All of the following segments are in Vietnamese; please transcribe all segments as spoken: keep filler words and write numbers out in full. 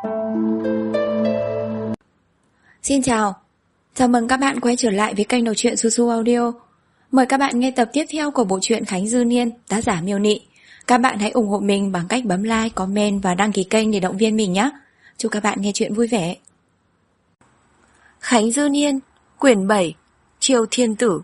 Xin chào, chào mừng các bạn quay trở lại với kênh đọc truyện Su Su Audio. Mời các bạn nghe tập tiếp theo của bộ truyện Khánh Dư Niên, tác giả Miêu Nị. Các bạn hãy ủng hộ mình bằng cách bấm like, comment và đăng ký kênh để động viên mình nhé. Chúc các bạn nghe truyện vui vẻ. Khánh Dư Niên, quyển bảy, Triều Thiên Tử.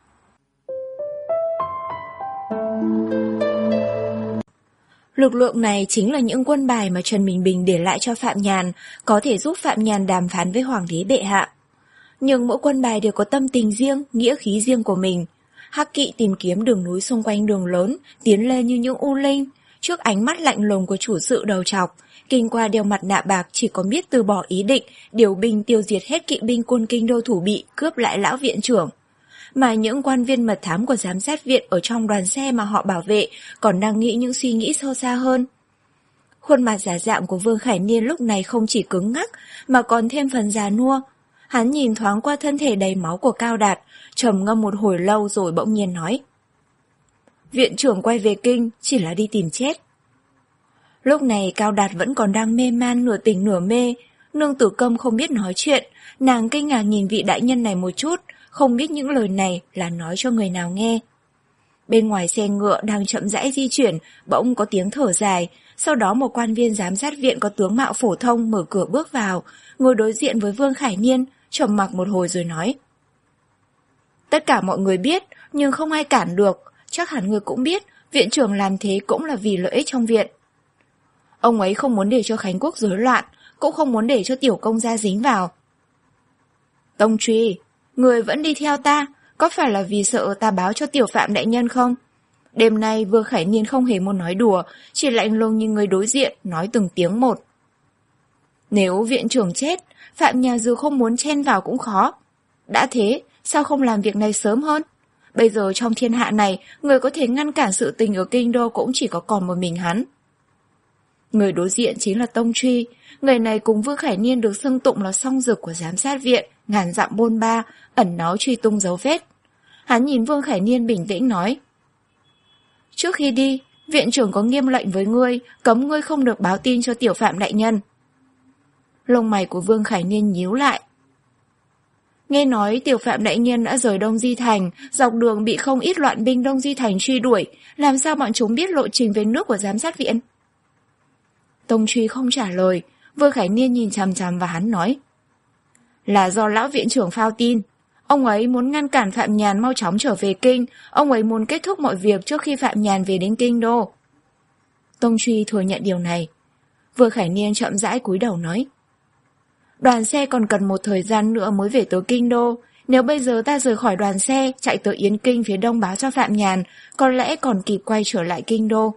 Lực lượng này chính là những quân bài mà Trần Bình Bình để lại cho Phạm Nhàn, có thể giúp Phạm Nhàn đàm phán với Hoàng đế bệ hạ. Nhưng mỗi quân bài đều có tâm tình riêng, nghĩa khí riêng của mình. Hắc Kỵ tìm kiếm đường núi xung quanh đường lớn, tiến lên như những u linh. Trước ánh mắt lạnh lùng của chủ sự đầu trọc, Kinh Qua đeo mặt nạ bạc chỉ có biết từ bỏ ý định điều binh tiêu diệt hết kỵ binh quân kinh đô thủ bị, cướp lại lão viện trưởng. Mà những quan viên mật thám của giám sát viện ở trong đoàn xe mà họ bảo vệ còn đang nghĩ những suy nghĩ sâu xa hơn. Khuôn mặt giả dạng của Vương Khải Niên lúc này không chỉ cứng ngắc mà còn thêm phần già nua. Hắn nhìn thoáng qua thân thể đầy máu của Cao Đạt, trầm ngâm một hồi lâu rồi bỗng nhiên nói: Viện trưởng quay về kinh chỉ là đi tìm chết. Lúc này Cao Đạt vẫn còn đang mê man, nửa tỉnh nửa mê. Nương Tử Câm không biết nói chuyện, nàng kinh ngạc nhìn vị đại nhân này một chút, không biết những lời này là nói cho người nào nghe. Bên ngoài xe ngựa đang chậm rãi di chuyển, bỗng có tiếng thở dài, sau đó một quan viên giám sát viện có tướng mạo phổ thông mở cửa bước vào, ngồi đối diện với Vương Khải Niên, trầm mặc một hồi rồi nói: Tất cả mọi người biết, nhưng không ai cản được, chắc hẳn người cũng biết, viện trưởng làm thế cũng là vì lợi ích trong viện. Ông ấy không muốn để cho Khánh Quốc rối loạn, cũng không muốn để cho tiểu công gia dính vào. Tông Truy, người vẫn đi theo ta, có phải là vì sợ ta báo cho tiểu Phạm đại nhân không? Đêm nay Vương Khải Niên không hề muốn nói đùa, chỉ lạnh lùng như người đối diện, nói từng tiếng một. Nếu viện trưởng chết, Phạm nhà dù không muốn chen vào cũng khó. Đã thế, sao không làm việc này sớm hơn? Bây giờ trong thiên hạ này, người có thể ngăn cản sự tình ở kinh đô cũng chỉ có còn một mình hắn. Người đối diện chính là Tông Truy. Người này cùng Vương Khải Niên được xưng tụng là song dực của giám sát viện, ngàn dặm bôn ba, ẩn náu truy tung dấu vết. Hắn nhìn Vương Khải Niên bình tĩnh nói: Trước khi đi, viện trưởng có nghiêm lệnh với ngươi, cấm ngươi không được báo tin cho tiểu Phạm đại nhân. Lông mày của Vương Khải Niên nhíu lại. Nghe nói tiểu Phạm đại nhân đã rời Đông Di Thành, dọc đường bị không ít loạn binh Đông Di Thành truy đuổi, làm sao bọn chúng biết lộ trình về nước của giám sát viện? Tông Truy không trả lời. Vương Khải Niên nhìn chằm chằm vào hắn nói: Là do lão viện trưởng phao tin. Ông ấy muốn ngăn cản Phạm Nhàn mau chóng trở về kinh. Ông ấy muốn kết thúc mọi việc trước khi Phạm Nhàn về đến kinh đô. Tông Truy thừa nhận điều này. Vương Khải Niên chậm rãi cúi đầu nói: Đoàn xe còn cần một thời gian nữa mới về tới kinh đô. Nếu bây giờ ta rời khỏi đoàn xe, chạy tới Yến Kinh phía đông báo cho Phạm Nhàn, có lẽ còn kịp quay trở lại kinh đô.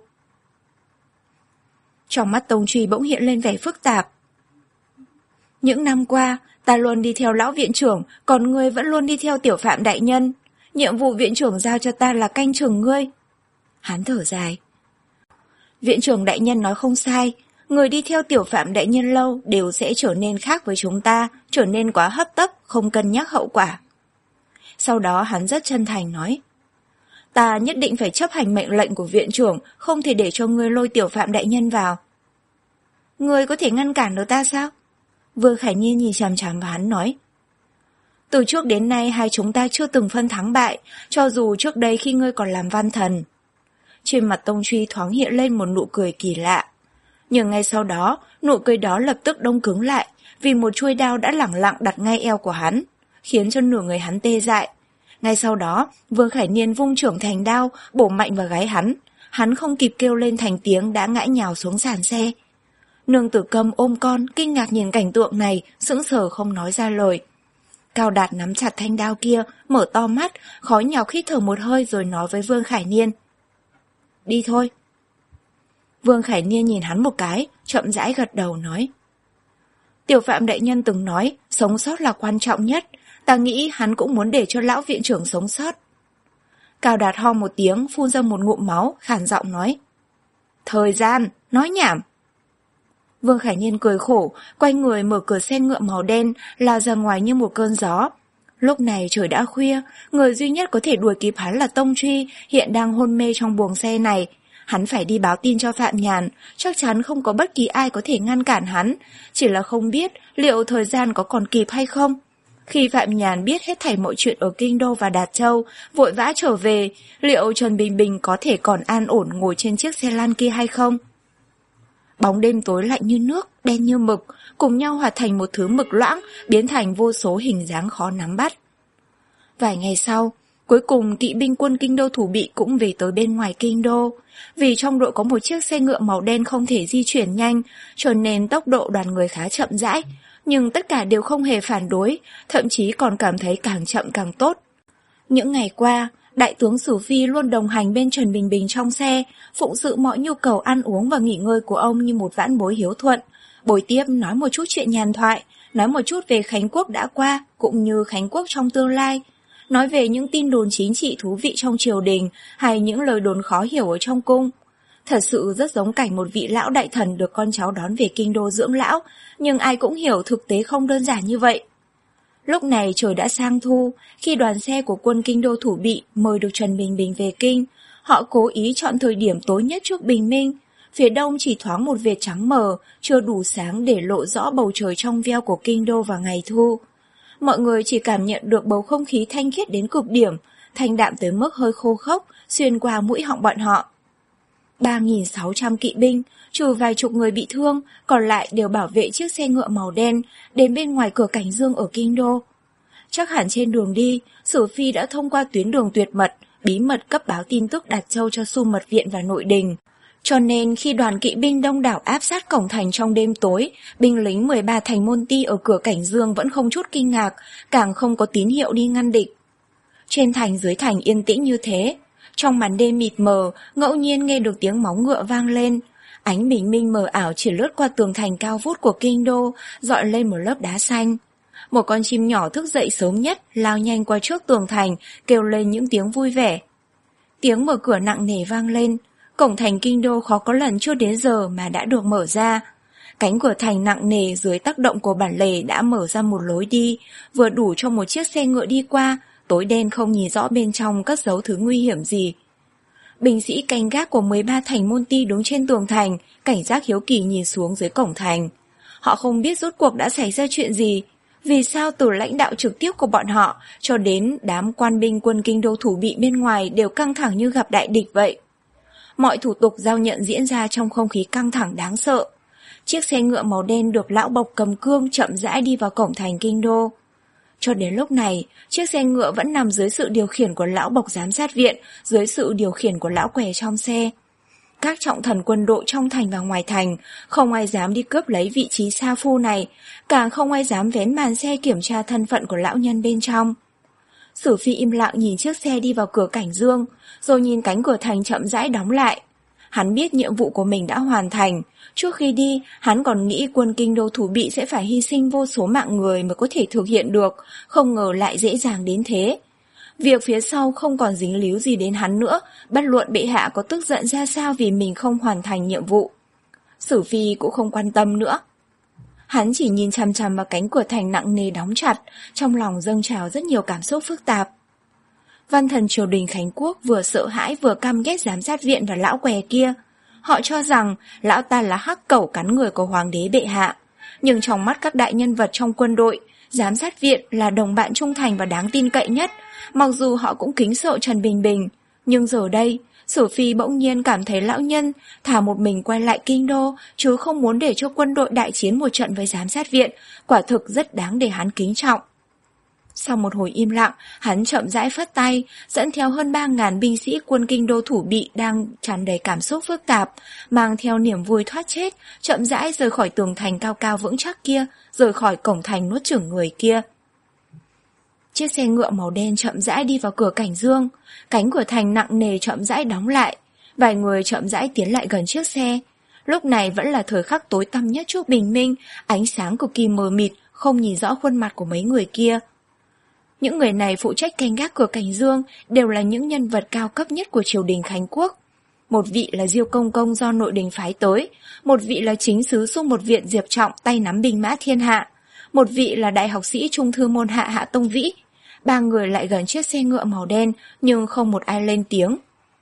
Trong mắt Tông Truy bỗng hiện lên vẻ phức tạp. Những năm qua, ta luôn đi theo lão viện trưởng, còn ngươi vẫn luôn đi theo tiểu Phạm đại nhân. Nhiệm vụ viện trưởng giao cho ta là canh chừng ngươi. Hắn thở dài. Viện trưởng đại nhân nói không sai, người đi theo tiểu Phạm đại nhân lâu đều sẽ trở nên khác với chúng ta, trở nên quá hấp tấp, không cân nhắc hậu quả. Sau đó hắn rất chân thành nói: Ta nhất định phải chấp hành mệnh lệnh của viện trưởng, không thể để cho ngươi lôi tiểu Phạm đại nhân vào. Ngươi có thể ngăn cản được ta sao? Vương Khải Niên nhìn chằm chằm vào hắn nói: Từ trước đến nay hai chúng ta chưa từng phân thắng bại, cho dù trước đây khi ngươi còn làm văn thần. Trên mặt Tông Truy thoáng hiện lên một nụ cười kỳ lạ. Nhưng ngay sau đó, nụ cười đó lập tức đông cứng lại, vì một chuôi đao đã lẳng lặng đặt ngay eo của hắn, khiến cho nửa người hắn tê dại. Ngay sau đó, Vương Khải Niên vung trưởng thành đao, bổ mạnh vào gáy hắn. Hắn không kịp kêu lên thành tiếng đã ngã nhào xuống sàn xe. Nương Tử Câm ôm con, kinh ngạc nhìn cảnh tượng này, sững sờ không nói ra lời. Cao Đạt nắm chặt thanh đao kia, mở to mắt, khó nhọc hít thở một hơi rồi nói với Vương Khải Niên: Đi thôi. Vương Khải Niên nhìn hắn một cái, chậm rãi gật đầu nói: Tiểu Phạm đại nhân từng nói, sống sót là quan trọng nhất. Ta nghĩ hắn cũng muốn để cho lão viện trưởng sống sót. Cao Đạt ho một tiếng, phun ra một ngụm máu, khàn giọng nói: Thời gian, nói nhảm. Vương Khải Niên cười khổ, quay người mở cửa xe ngựa màu đen, lao ra ngoài như một cơn gió. Lúc này trời đã khuya, người duy nhất có thể đuổi kịp hắn là Tông Truy, hiện đang hôn mê trong buồng xe này. Hắn phải đi báo tin cho Phạm Nhàn, chắc chắn không có bất kỳ ai có thể ngăn cản hắn, chỉ là không biết liệu thời gian có còn kịp hay không. Khi Phạm Nhàn biết hết thảy mọi chuyện ở Kinh Đô và Đạt Châu, vội vã trở về, liệu Trần Bình Bình có thể còn an ổn ngồi trên chiếc xe lăn kia hay không? Bóng đêm tối lạnh như nước, đen như mực, cùng nhau hòa thành một thứ mực loãng, biến thành vô số hình dáng khó nắm bắt. Vài ngày sau, cuối cùng kỵ binh quân Kinh Đô Thủ Bị cũng về tới bên ngoài Kinh Đô. Vì trong đội có một chiếc xe ngựa màu đen không thể di chuyển nhanh, cho nên tốc độ đoàn người khá chậm rãi, nhưng tất cả đều không hề phản đối, thậm chí còn cảm thấy càng chậm càng tốt. Những ngày qua, Đại tướng Sử Phi luôn đồng hành bên Trần Bình Bình trong xe, phụng sự mọi nhu cầu ăn uống và nghỉ ngơi của ông như một vãn bối hiếu thuận. Bồi tiếp nói một chút chuyện nhàn thoại, nói một chút về Khánh Quốc đã qua, cũng như Khánh Quốc trong tương lai. Nói về những tin đồn chính trị thú vị trong triều đình hay những lời đồn khó hiểu ở trong cung. Thật sự rất giống cảnh một vị lão đại thần được con cháu đón về Kinh Đô dưỡng lão, nhưng ai cũng hiểu thực tế không đơn giản như vậy. Lúc này trời đã sang thu, khi đoàn xe của quân Kinh Đô Thủ Bị mời được Trần Bình Bình về kinh, họ cố ý chọn thời điểm tối nhất trước bình minh. Phía đông chỉ thoáng một vệt trắng mờ, chưa đủ sáng để lộ rõ bầu trời trong veo của Kinh Đô vào ngày thu. Mọi người chỉ cảm nhận được bầu không khí thanh khiết đến cực điểm, thanh đạm tới mức hơi khô khốc, xuyên qua mũi họng bọn họ. ba nghìn sáu trăm kỵ binh, trừ vài chục người bị thương, còn lại đều bảo vệ chiếc xe ngựa màu đen, đến bên ngoài cửa Cảnh Dương ở Kinh Đô. Chắc hẳn trên đường đi, Sử Phi đã thông qua tuyến đường tuyệt mật, bí mật cấp báo tin tức Đạt Châu cho Xu Mật Viện và nội đình. Cho nên khi đoàn kỵ binh đông đảo áp sát cổng thành trong đêm tối, binh lính mười ba thành môn ti ở cửa Cảnh Dương vẫn không chút kinh ngạc, càng không có tín hiệu đi ngăn địch. Trên thành dưới thành yên tĩnh như thế, trong màn đêm mịt mờ, ngẫu nhiên nghe được tiếng móng ngựa vang lên. Ánh bình minh mờ ảo chỉ lướt qua tường thành cao vút của Kinh Đô, dọi lên một lớp đá xanh. Một con chim nhỏ thức dậy sớm nhất, lao nhanh qua trước tường thành, kêu lên những tiếng vui vẻ. Tiếng mở cửa nặng nề vang lên. Cổng thành Kinh Đô khó có lần chưa đến giờ mà đã được mở ra. Cánh cửa thành nặng nề dưới tác động của bản lề đã mở ra một lối đi, vừa đủ cho một chiếc xe ngựa đi qua, tối đen không nhìn rõ bên trong cất giấu thứ nguy hiểm gì. Binh sĩ canh gác của mười ba thành môn ti đứng trên tường thành, cảnh giác hiếu kỳ nhìn xuống dưới cổng thành. Họ không biết rốt cuộc đã xảy ra chuyện gì, vì sao từ lãnh đạo trực tiếp của bọn họ cho đến đám quan binh quân Kinh Đô Thủ Bị bên ngoài đều căng thẳng như gặp đại địch vậy. Mọi thủ tục giao nhận diễn ra trong không khí căng thẳng đáng sợ. Chiếc xe ngựa màu đen được lão bộc cầm cương chậm rãi đi vào cổng thành Kinh Đô. Cho đến lúc này, chiếc xe ngựa vẫn nằm dưới sự điều khiển của lão bộc giám sát viện, dưới sự điều khiển của lão què trong xe. Các trọng thần quân đội trong thành và ngoài thành, không ai dám đi cướp lấy vị trí sa phu này, càng không ai dám vén màn xe kiểm tra thân phận của lão nhân bên trong. Sử Phi im lặng nhìn chiếc xe đi vào cửa Cảnh Dương, rồi nhìn cánh cửa thành chậm rãi đóng lại. Hắn biết nhiệm vụ của mình đã hoàn thành. Trước khi đi, hắn còn nghĩ quân Kinh Đô Thủ Bị sẽ phải hy sinh vô số mạng người mới có thể thực hiện được, không ngờ lại dễ dàng đến thế. Việc phía sau không còn dính líu gì đến hắn nữa, bất luận bệ hạ có tức giận ra sao vì mình không hoàn thành nhiệm vụ. Sử Phi cũng không quan tâm nữa. Hắn chỉ nhìn chằm chằm vào cánh cửa thành nặng nề đóng chặt, trong lòng dâng trào rất nhiều cảm xúc phức tạp. Văn thần triều đình Khánh Quốc vừa sợ hãi vừa căm ghét giám sát viện và lão què kia. Họ cho rằng lão ta là hắc cẩu cắn người của hoàng đế bệ hạ. Nhưng trong mắt các đại nhân vật trong quân đội, giám sát viện là đồng bạn trung thành và đáng tin cậy nhất, mặc dù họ cũng kính sợ Trần Bình Bình. Nhưng giờ đây, Sử Phi bỗng nhiên cảm thấy lão nhân thà một mình quay lại Kinh Đô, chứ không muốn để cho quân đội đại chiến một trận với giám sát viện, quả thực rất đáng để hắn kính trọng. Sau một hồi im lặng, hắn chậm rãi phất tay, dẫn theo hơn ba ngàn binh sĩ quân Kinh Đô Thủ Bị đang tràn đầy cảm xúc phức tạp, mang theo niềm vui thoát chết, chậm rãi rời khỏi tường thành cao cao vững chắc kia, rời khỏi cổng thành nuốt chửng người kia. Chiếc xe ngựa màu đen chậm rãi đi vào cửa Cảnh Dương, cánh cửa thành nặng nề chậm rãi đóng lại, vài người chậm rãi tiến lại gần chiếc xe. Lúc này vẫn là thời khắc tối tăm nhất trước bình minh, ánh sáng cực kỳ mờ mịt, không nhìn rõ khuôn mặt của mấy người kia. Những người này phụ trách canh gác cửa Cảnh Dương đều là những nhân vật cao cấp nhất của triều đình Khánh Quốc. Một vị là Diêu Công Công do nội đình phái tới, một vị là chính sứ Xu Một Viện Diệp Trọng tay nắm binh mã thiên hạ, một vị là đại học sĩ trung thư môn hạ Hạ Tông Vĩ. Ba người lại gần chiếc xe ngựa màu đen nhưng không một ai lên tiếng.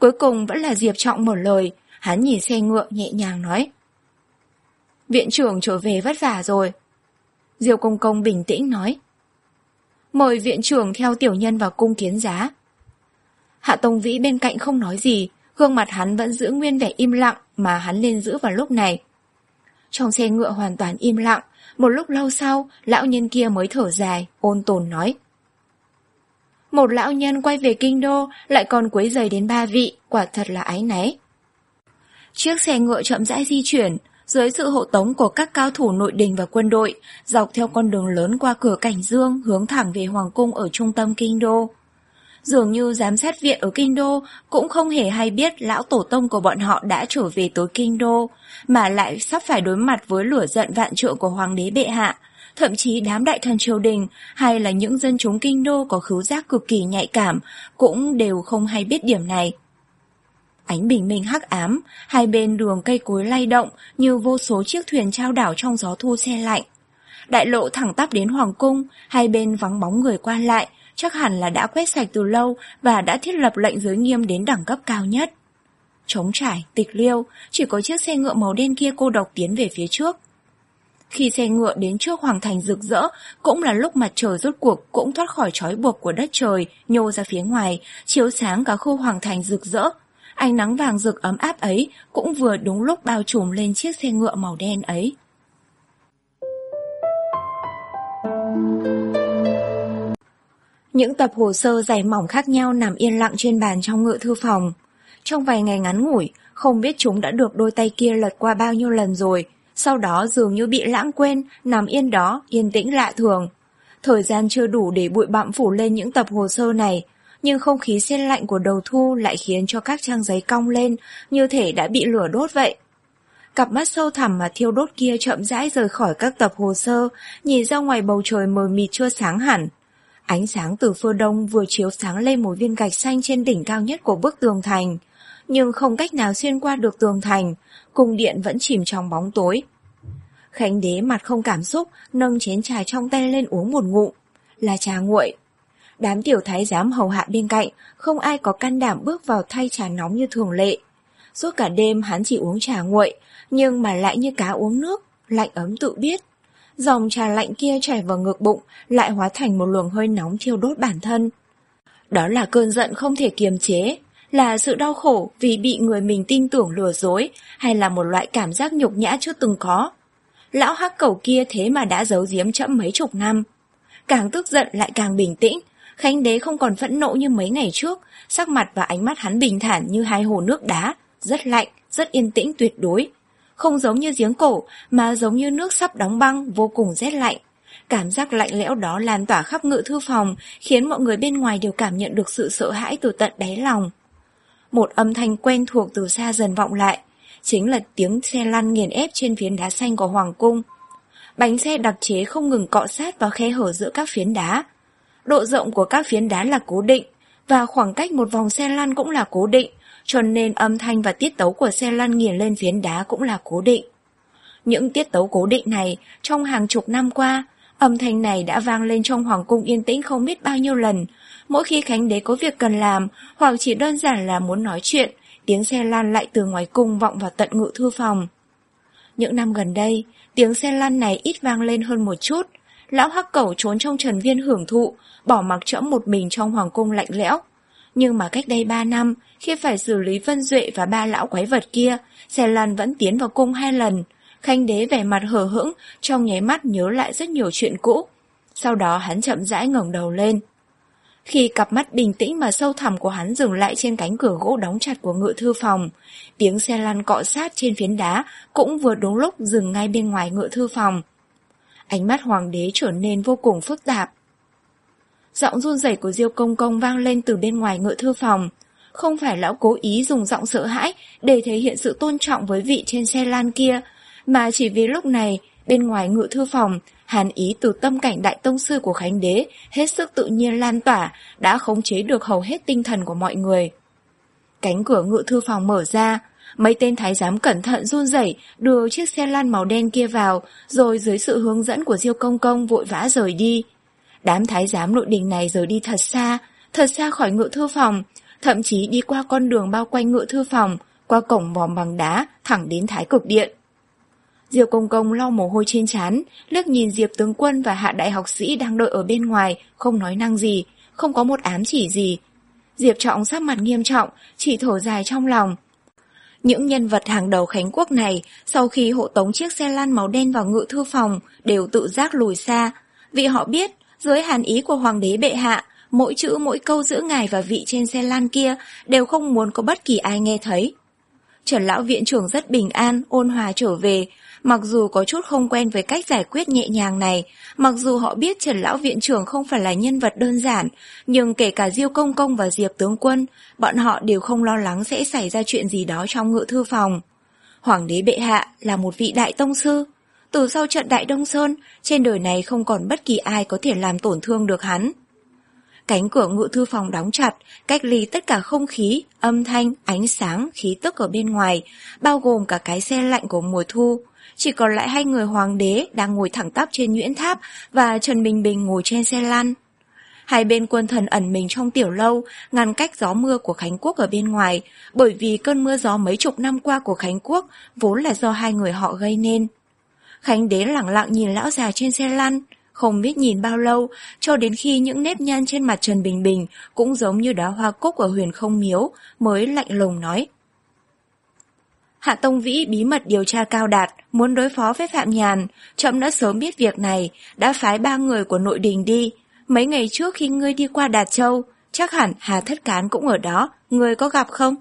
Cuối cùng vẫn là Diệp Trọng mở lời, hắn nhìn xe ngựa nhẹ nhàng nói. Viện trưởng trở về vất vả rồi. Diêu Công Công bình tĩnh nói. Mời viện trưởng theo tiểu nhân vào cung kiến giá. Hạ Tông Vĩ bên cạnh không nói gì, gương mặt hắn vẫn giữ nguyên vẻ im lặng mà hắn nên giữ vào lúc này. Trong xe ngựa hoàn toàn im lặng, một lúc lâu sau, lão nhân kia mới thở dài, ôn tồn nói. Một lão nhân quay về kinh đô, lại còn quấy rầy đến ba vị, quả thật là áy náy. Chiếc xe ngựa chậm rãi di chuyển, dưới sự hộ tống của các cao thủ nội đình và quân đội, dọc theo con đường lớn qua cửa Cảnh Dương hướng thẳng về Hoàng cung ở trung tâm kinh đô. Dường như giám sát viện ở kinh đô cũng không hề hay biết lão tổ tông của bọn họ đã trở về tới kinh đô, mà lại sắp phải đối mặt với lửa giận vạn trượng của hoàng đế bệ hạ. Thậm chí đám đại thần triều đình hay là những dân chúng kinh đô có khứu giác cực kỳ nhạy cảm cũng đều không hay biết điểm này. Ánh bình minh hắc ám, hai bên đường cây cối lay động như vô số chiếc thuyền chao đảo trong gió thu se lạnh. Đại lộ thẳng tắp đến hoàng cung, hai bên vắng bóng người qua lại, chắc hẳn là đã quét sạch từ lâu và đã thiết lập lệnh giới nghiêm đến đẳng cấp cao nhất. Trống trải, tịch liêu, chỉ có chiếc xe ngựa màu đen kia cô độc tiến về phía trước. Khi xe ngựa đến trước hoàng thành rực rỡ, cũng là lúc mặt trời rốt cuộc cũng thoát khỏi trói buộc của đất trời, nhô ra phía ngoài, chiếu sáng cả khu hoàng thành rực rỡ. Ánh nắng vàng rực ấm áp ấy cũng vừa đúng lúc bao trùm lên chiếc xe ngựa màu đen ấy. Những tập hồ sơ dày mỏng khác nhau nằm yên lặng trên bàn trong ngự thư phòng. Trong vài ngày ngắn ngủi, không biết chúng đã được đôi tay kia lật qua bao nhiêu lần rồi, sau đó dường như bị lãng quên, nằm yên đó, yên tĩnh lạ thường. Thời gian chưa đủ để bụi bặm phủ lên những tập hồ sơ này, nhưng không khí se lạnh của đầu thu lại khiến cho các trang giấy cong lên, như thể đã bị lửa đốt vậy. Cặp mắt sâu thẳm mà thiêu đốt kia chậm rãi rời khỏi các tập hồ sơ, nhìn ra ngoài bầu trời mờ mịt chưa sáng hẳn. Ánh sáng từ phương đông vừa chiếu sáng lên một viên gạch xanh trên đỉnh cao nhất của bức tường thành, nhưng không cách nào xuyên qua được tường thành, cung điện vẫn chìm trong bóng tối. Khánh đế mặt không cảm xúc, nâng chén trà trong tay lên uống một ngụm, là trà nguội. Đám tiểu thái giám hầu hạ bên cạnh, không ai có can đảm bước vào thay trà nóng như thường lệ. Suốt cả đêm hắn chỉ uống trà nguội, nhưng mà lại như cá uống nước, lạnh ấm tự biết. Dòng trà lạnh kia chảy vào ngực bụng, lại hóa thành một luồng hơi nóng thiêu đốt bản thân. Đó là cơn giận không thể kiềm chế, là sự đau khổ vì bị người mình tin tưởng lừa dối, hay là một loại cảm giác nhục nhã chưa từng có. Lão hắc cẩu kia thế mà đã giấu giếm trẫm mấy chục năm. Càng tức giận lại càng bình tĩnh, Khánh đế không còn phẫn nộ như mấy ngày trước, sắc mặt và ánh mắt hắn bình thản như hai hồ nước đá, rất lạnh, rất yên tĩnh tuyệt đối. Không giống như giếng cổ, mà giống như nước sắp đóng băng, vô cùng rét lạnh. Cảm giác lạnh lẽo đó lan tỏa khắp ngự thư phòng, khiến mọi người bên ngoài đều cảm nhận được sự sợ hãi từ tận đáy lòng. Một âm thanh quen thuộc từ xa dần vọng lại, chính là tiếng xe lăn nghiền ép trên phiến đá xanh của hoàng cung. Bánh xe đặc chế không ngừng cọ sát vào khe hở giữa các phiến đá. Độ rộng của các phiến đá là cố định, và khoảng cách một vòng xe lăn cũng là cố định, cho nên âm thanh và tiết tấu của xe lăn nghiền lên phiến đá cũng là cố định. Những tiết tấu cố định này, trong hàng chục năm qua, âm thanh này đã vang lên trong hoàng cung yên tĩnh không biết bao nhiêu lần. Mỗi khi Khánh đế có việc cần làm, hoặc chỉ đơn giản là muốn nói chuyện, tiếng xe lăn lại từ ngoài cung vọng vào tận ngự thư phòng. Những năm gần đây, tiếng xe lăn này ít vang lên hơn một chút. Lão hắc cẩu trốn trong trần viên hưởng thụ, bỏ mặc trẫm một mình trong hoàng cung lạnh lẽo. Nhưng mà cách đây ba năm, khi phải xử lý Vân Duệ và ba lão quái vật kia, xe lăn vẫn tiến vào cung hai lần. Khánh đế vẻ mặt hờ hững, trong nháy mắt nhớ lại rất nhiều chuyện cũ. Sau đó hắn chậm rãi ngẩng đầu lên. Khi cặp mắt bình tĩnh mà sâu thẳm của hắn dừng lại trên cánh cửa gỗ đóng chặt của ngự thư phòng, tiếng xe lăn cọ sát trên phiến đá cũng vừa đúng lúc dừng ngay bên ngoài ngự thư phòng. Ánh mắt hoàng đế trở nên vô cùng phức tạp. Giọng run rẩy của Diêu Công Công vang lên từ bên ngoài ngự thư phòng. Không phải lão cố ý dùng giọng sợ hãi để thể hiện sự tôn trọng với vị trên xe lan kia, mà chỉ vì lúc này, bên ngoài ngự thư phòng, hàn ý từ tâm cảnh đại tông sư của Khánh đế hết sức tự nhiên lan tỏa, đã khống chế được hầu hết tinh thần của mọi người. Cánh cửa ngự thư phòng mở ra, mấy tên thái giám cẩn thận run rẩy đưa chiếc xe lăn màu đen kia vào, rồi dưới sự hướng dẫn của Diêu Công Công vội vã rời đi. Đám thái giám nội đình này rời đi thật xa, thật xa khỏi ngự thư phòng, thậm chí đi qua con đường bao quanh ngự thư phòng, qua cổng vòm bằng đá, thẳng đến Thái Cực Điện. Diêu Công Công lau mồ hôi trên trán, liếc nhìn Diệp tướng quân và Hạ đại học sĩ đang đợi ở bên ngoài, không nói năng gì, không có một ám chỉ gì. Diệp Trọng sắc mặt nghiêm trọng, chỉ thở dài trong lòng. Những nhân vật hàng đầu Khánh Quốc này, sau khi hộ tống chiếc xe lăn màu đen vào ngự thư phòng, đều tự giác lùi xa, vì họ biết, dưới hàn ý của Hoàng đế bệ hạ, mỗi chữ mỗi câu giữa ngài và vị trên xe lăn kia đều không muốn có bất kỳ ai nghe thấy. Trần lão viện trưởng rất bình an, ôn hòa trở về, mặc dù có chút không quen với cách giải quyết nhẹ nhàng này, mặc dù họ biết Trần lão viện trưởng không phải là nhân vật đơn giản, nhưng kể cả Diêu Công Công và Diệp tướng quân, bọn họ đều không lo lắng sẽ xảy ra chuyện gì đó trong ngự thư phòng. Hoàng đế bệ hạ là một vị đại tông sư, từ sau trận Đại Đông Sơn, trên đời này không còn bất kỳ ai có thể làm tổn thương được hắn. Cánh cửa ngự thư phòng đóng chặt, cách ly tất cả không khí, âm thanh, ánh sáng, khí tức ở bên ngoài, bao gồm cả cái xe lạnh của mùa thu. Chỉ còn lại hai người hoàng đế đang ngồi thẳng tắp trên nhuyễn tháp và Trần Bình Bình ngồi trên xe lăn. Hai bên quân thần ẩn mình trong tiểu lâu, ngăn cách gió mưa của Khánh Quốc ở bên ngoài, bởi vì cơn mưa gió mấy chục năm qua của Khánh Quốc vốn là do hai người họ gây nên. Khánh đế lẳng lặng nhìn lão già trên xe lăn, không biết nhìn bao lâu, cho đến khi những nếp nhăn trên mặt Trần Bình Bình cũng giống như đóa hoa cúc ở Huyền Không Miếu, mới lạnh lùng nói. Hạ Tông Vĩ bí mật điều tra Cao Đạt, muốn đối phó với Phạm Nhàn, trẫm đã sớm biết việc này, đã phái ba người của nội đình đi. Mấy ngày trước khi ngươi đi qua Đạt Châu, chắc hẳn Hà Thất Cán cũng ở đó, ngươi có gặp không?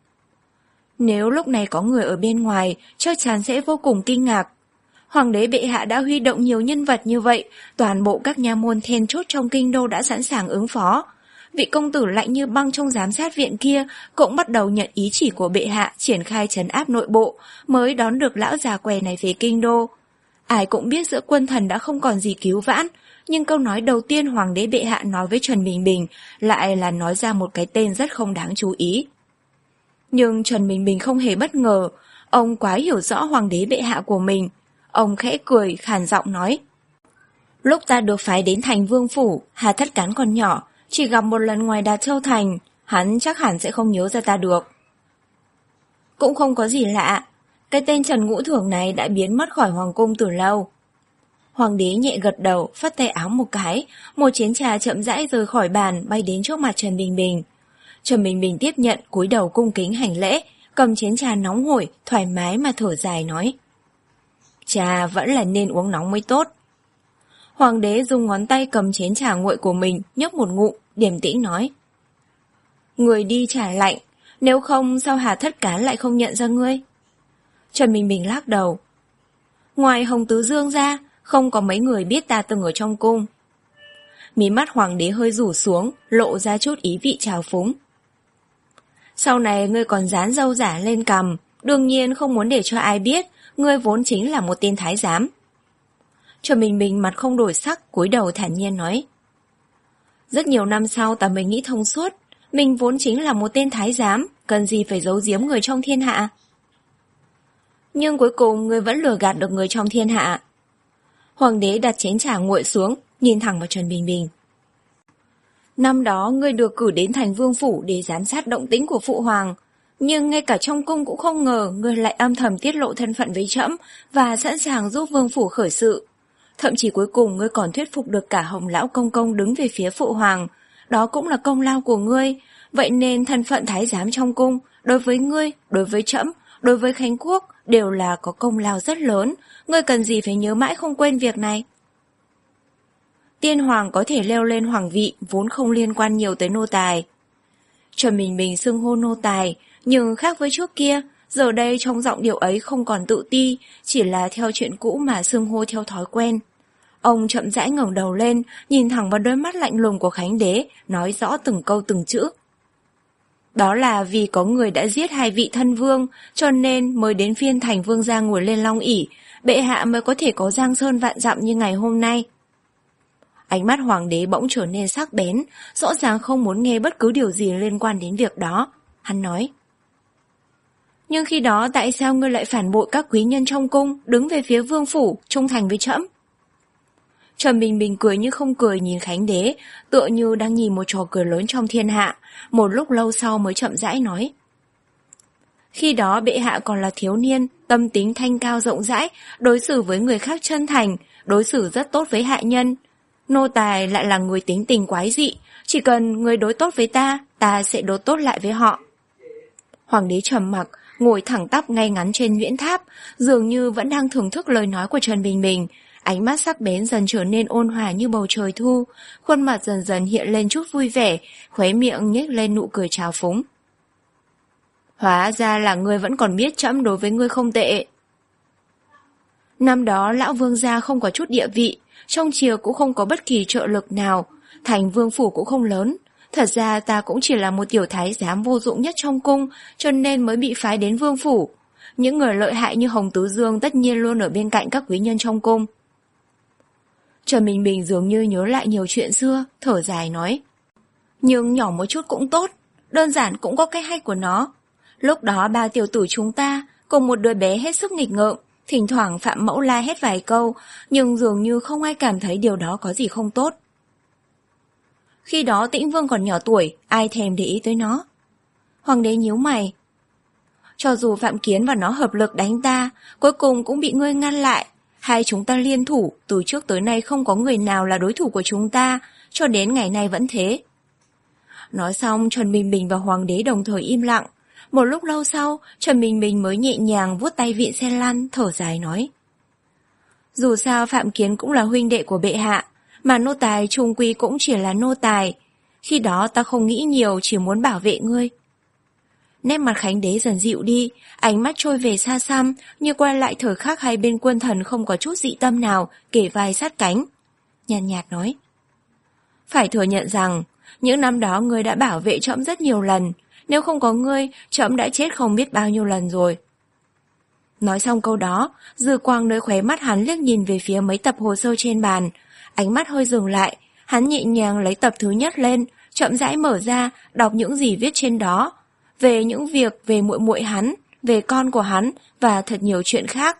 Nếu lúc này có người ở bên ngoài, chắc chắn sẽ vô cùng kinh ngạc. Hoàng đế bệ hạ đã huy động nhiều nhân vật như vậy, toàn bộ các nha môn then chốt trong kinh đô đã sẵn sàng ứng phó. Vị công tử lạnh như băng trong giám sát viện kia cũng bắt đầu nhận ý chỉ của bệ hạ triển khai trấn áp nội bộ, mới đón được lão già què này về kinh đô. Ai cũng biết giữa quân thần đã không còn gì cứu vãn, nhưng câu nói đầu tiên Hoàng đế bệ hạ nói với Trần Bình Bình lại là nói ra một cái tên rất không đáng chú ý. Nhưng Trần Bình Bình không hề bất ngờ, ông quá hiểu rõ Hoàng đế bệ hạ của mình. Ông khẽ cười, khàn giọng nói. Lúc ta được phái đến thành Vương Phủ, Hà Thất Cán còn nhỏ, chỉ gặp một lần ngoài Đạt Châu Thành, hắn chắc hẳn sẽ không nhớ ra ta được. Cũng không có gì lạ, cái tên Trần Ngũ Thưởng này đã biến mất khỏi Hoàng cung từ lâu. Hoàng đế nhẹ gật đầu, phất tay áo một cái, một chén trà chậm rãi rời khỏi bàn bay đến trước mặt Trần Bình Bình. Trần Bình Bình tiếp nhận, cúi đầu cung kính hành lễ, cầm chén trà nóng hổi, thoải mái mà thở dài nói. Trà vẫn là nên uống nóng mới tốt. Hoàng đế dùng ngón tay cầm chén trà nguội của mình, nhấp một ngụm, điềm tĩnh nói. Người đi trà lạnh, nếu không sao Hà Thất Cán lại không nhận ra ngươi? Trần Bình Bình lắc đầu. Ngoài Hồng Tứ Dương ra, không có mấy người biết ta từng ở trong cung. Mí mắt hoàng đế hơi rủ xuống, lộ ra chút ý vị trào phúng. Sau này ngươi còn dán râu giả lên cằm, đương nhiên không muốn để cho ai biết, ngươi vốn chính là một tên thái giám. Trần Bình Bình mặt không đổi sắc, cúi đầu thản nhiên nói. Rất nhiều năm sau ta mới nghĩ thông suốt, mình vốn chính là một tên thái giám, cần gì phải giấu giếm người trong thiên hạ. Nhưng cuối cùng ngươi vẫn lừa gạt được người trong thiên hạ. Hoàng đế đặt chén trà nguội xuống, nhìn thẳng vào Trần Bình Bình. Năm đó ngươi được cử đến thành Vương Phủ để giám sát động tĩnh của phụ hoàng, nhưng ngay cả trong cung cũng không ngờ ngươi lại âm thầm tiết lộ thân phận với trẫm và sẵn sàng giúp Vương Phủ khởi sự. Thậm chí cuối cùng ngươi còn thuyết phục được cả Hồng lão công công đứng về phía phụ hoàng, đó cũng là công lao của ngươi. Vậy nên thân phận thái giám trong cung, đối với ngươi, đối với trẫm, đối với Khánh Quốc đều là có công lao rất lớn, ngươi cần gì phải nhớ mãi không quên việc này. Tiên hoàng có thể leo lên hoàng vị vốn không liên quan nhiều tới nô tài. Trần Bình Bình xưng hô nô tài, nhưng khác với trước kia, giờ đây trong giọng điệu ấy không còn tự ti, chỉ là theo chuyện cũ mà xưng hô theo thói quen. Ông chậm rãi ngẩng đầu lên, nhìn thẳng vào đôi mắt lạnh lùng của Khánh đế, nói rõ từng câu từng chữ. Đó là vì có người đã giết hai vị thân vương, cho nên mới đến phiên thành vương gia ngồi lên long ỷ, bệ hạ mới có thể có giang sơn vạn dặm như ngày hôm nay. Ánh mắt hoàng đế bỗng trở nên sắc bén, rõ ràng không muốn nghe bất cứ điều gì liên quan đến việc đó. Hắn nói. Nhưng khi đó tại sao ngươi lại phản bội các quý nhân trong cung, đứng về phía Vương Phủ, trung thành với trẫm? Trần Bình Bình cười như không cười nhìn Khánh Đế, tựa như đang nhìn một trò cười lớn trong thiên hạ. Một lúc lâu sau mới chậm rãi nói. Khi đó bệ hạ còn là thiếu niên, tâm tính thanh cao rộng rãi, đối xử với người khác chân thành, đối xử rất tốt với hạ nhân. Nô tài lại là người tính tình quái dị, chỉ cần người đối tốt với ta, ta sẽ đối tốt lại với họ. Hoàng đế trầm mặc, ngồi thẳng tắp ngay ngắn trên nhuyễn tháp, dường như vẫn đang thưởng thức lời nói của Trần Bình Bình. Ánh mắt sắc bén dần trở nên ôn hòa như bầu trời thu, khuôn mặt dần dần hiện lên chút vui vẻ, khóe miệng nhếch lên nụ cười trào phúng. Hóa ra là ngươi vẫn còn biết trẫm đối với ngươi không tệ. Năm đó lão vương gia không có chút địa vị, trong triều cũng không có bất kỳ trợ lực nào, thành vương phủ cũng không lớn. Thật ra ta cũng chỉ là một tiểu thái giám vô dụng nhất trong cung, cho nên mới bị phái đến vương phủ. Những người lợi hại như Hồng Tứ Dương tất nhiên luôn ở bên cạnh các quý nhân trong cung. Trần Bình Bình dường như nhớ lại nhiều chuyện xưa, thở dài nói. Nhưng nhỏ một chút cũng tốt, đơn giản cũng có cái hay của nó. Lúc đó ba tiểu tử chúng ta cùng một đứa bé hết sức nghịch ngợm, thỉnh thoảng Phạm Mẫu la hết vài câu, nhưng dường như không ai cảm thấy điều đó có gì không tốt. Khi đó Tĩnh Vương còn nhỏ tuổi, ai thèm để ý tới nó. Hoàng đế nhíu mày. Cho dù Phạm Kiến và nó hợp lực đánh ta, cuối cùng cũng bị ngươi ngăn lại. Hai chúng ta liên thủ, từ trước tới nay không có người nào là đối thủ của chúng ta, cho đến ngày nay vẫn thế. Nói xong, Trần Bình Bình và Hoàng đế đồng thời im lặng. Một lúc lâu sau, Trần Bình Bình mới nhẹ nhàng vuốt tay vịn xe lăn, thở dài nói. Dù sao Phạm Kiến cũng là huynh đệ của bệ hạ, mà nô tài chung quy cũng chỉ là nô tài. Khi đó ta không nghĩ nhiều, chỉ muốn bảo vệ ngươi. Nét mặt Khánh Đế dần dịu đi, ánh mắt trôi về xa xăm, như quay lại thời khắc hai bên quân thần không có chút dị tâm nào, kể vai sát cánh. Nhàn nhạt nói. Phải thừa nhận rằng, những năm đó ngươi đã bảo vệ trẫm rất nhiều lần, nếu không có ngươi, trẫm đã chết không biết bao nhiêu lần rồi. Nói xong câu đó, dư quang nơi khóe mắt hắn liếc nhìn về phía mấy tập hồ sơ trên bàn. Ánh mắt hơi dừng lại, hắn nhẹ nhàng lấy tập thứ nhất lên, chậm rãi mở ra, đọc những gì viết trên đó. Về những việc về muội muội hắn, về con của hắn và thật nhiều chuyện khác.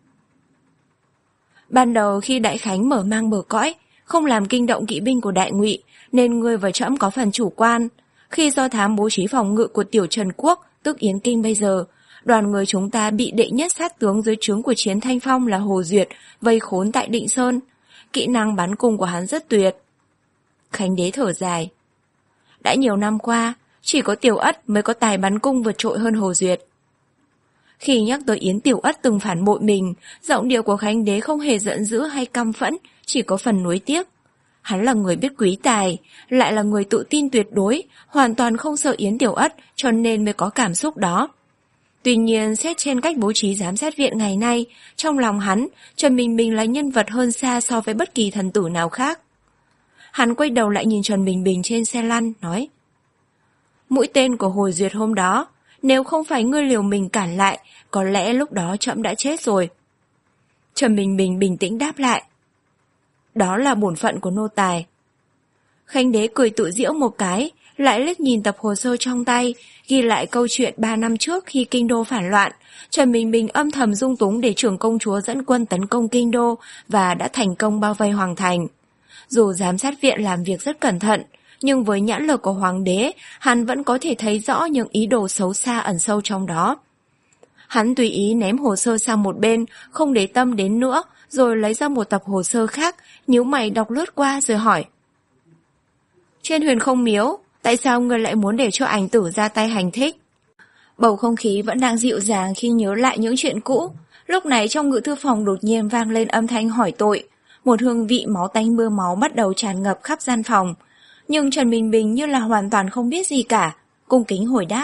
Ban đầu khi Đại Khánh mở mang bờ cõi, không làm kinh động kỵ binh của Đại Ngụy, nên ngươi và trẫm có phần chủ quan. Khi do thám bố trí phòng ngự của Tiểu Trần Quốc, tức Yến Kinh bây giờ, đoàn người chúng ta bị đệ nhất sát tướng dưới trướng của Chiến Thanh Phong là Hồ Duyệt vây khốn tại Định Sơn. Kỹ năng bắn cung của hắn rất tuyệt. Khánh Đế thở dài. Đã nhiều năm qua, chỉ có Tiểu Ất mới có tài bắn cung vượt trội hơn Hồ Duyệt. Khi nhắc tới Yến Tiểu Ất từng phản bội mình, giọng điệu của Khánh Đế không hề giận dữ hay căm phẫn, chỉ có phần nuối tiếc. Hắn là người biết quý tài, lại là người tự tin tuyệt đối, hoàn toàn không sợ Yến Tiểu Ất, cho nên mới có cảm xúc đó. Tuy nhiên, xét trên cách bố trí giám sát viện ngày nay, trong lòng hắn, Trần Bình Bình là nhân vật hơn xa so với bất kỳ thần tử nào khác. Hắn quay đầu lại nhìn Trần Bình Bình trên xe lăn, nói. Mũi tên của Hồi Duyệt hôm đó, nếu không phải ngươi liều mình cản lại, có lẽ lúc đó trẫm đã chết rồi. Trần Bình Bình bình tĩnh đáp lại. Đó là bổn phận của nô tài. Khánh Đế cười tự giễu một cái, lại liếc nhìn tập hồ sơ trong tay, ghi lại câu chuyện ba năm trước khi kinh đô phản loạn. Trần Bình Bình âm thầm dung túng để trưởng công chúa dẫn quân tấn công kinh đô và đã thành công bao vây hoàng thành. Dù giám sát viện làm việc rất cẩn thận, nhưng với nhãn lực của hoàng đế, hắn vẫn có thể thấy rõ những ý đồ xấu xa ẩn sâu trong đó. Hắn tùy ý ném hồ sơ sang một bên, không để tâm đến nữa, rồi lấy ra một tập hồ sơ khác, nhíu mày đọc lướt qua rồi hỏi. Trên Huyền Không Miếu, tại sao ngươi lại muốn để cho ảnh tử ra tay hành thích? Bầu không khí vẫn đang dịu dàng khi nhớ lại những chuyện cũ. Lúc này trong ngự thư phòng đột nhiên vang lên âm thanh hỏi tội. Một hương vị máu tanh mưa máu bắt đầu tràn ngập khắp gian phòng. Nhưng Trần Bình Bình như là hoàn toàn không biết gì cả, cung kính hồi đáp.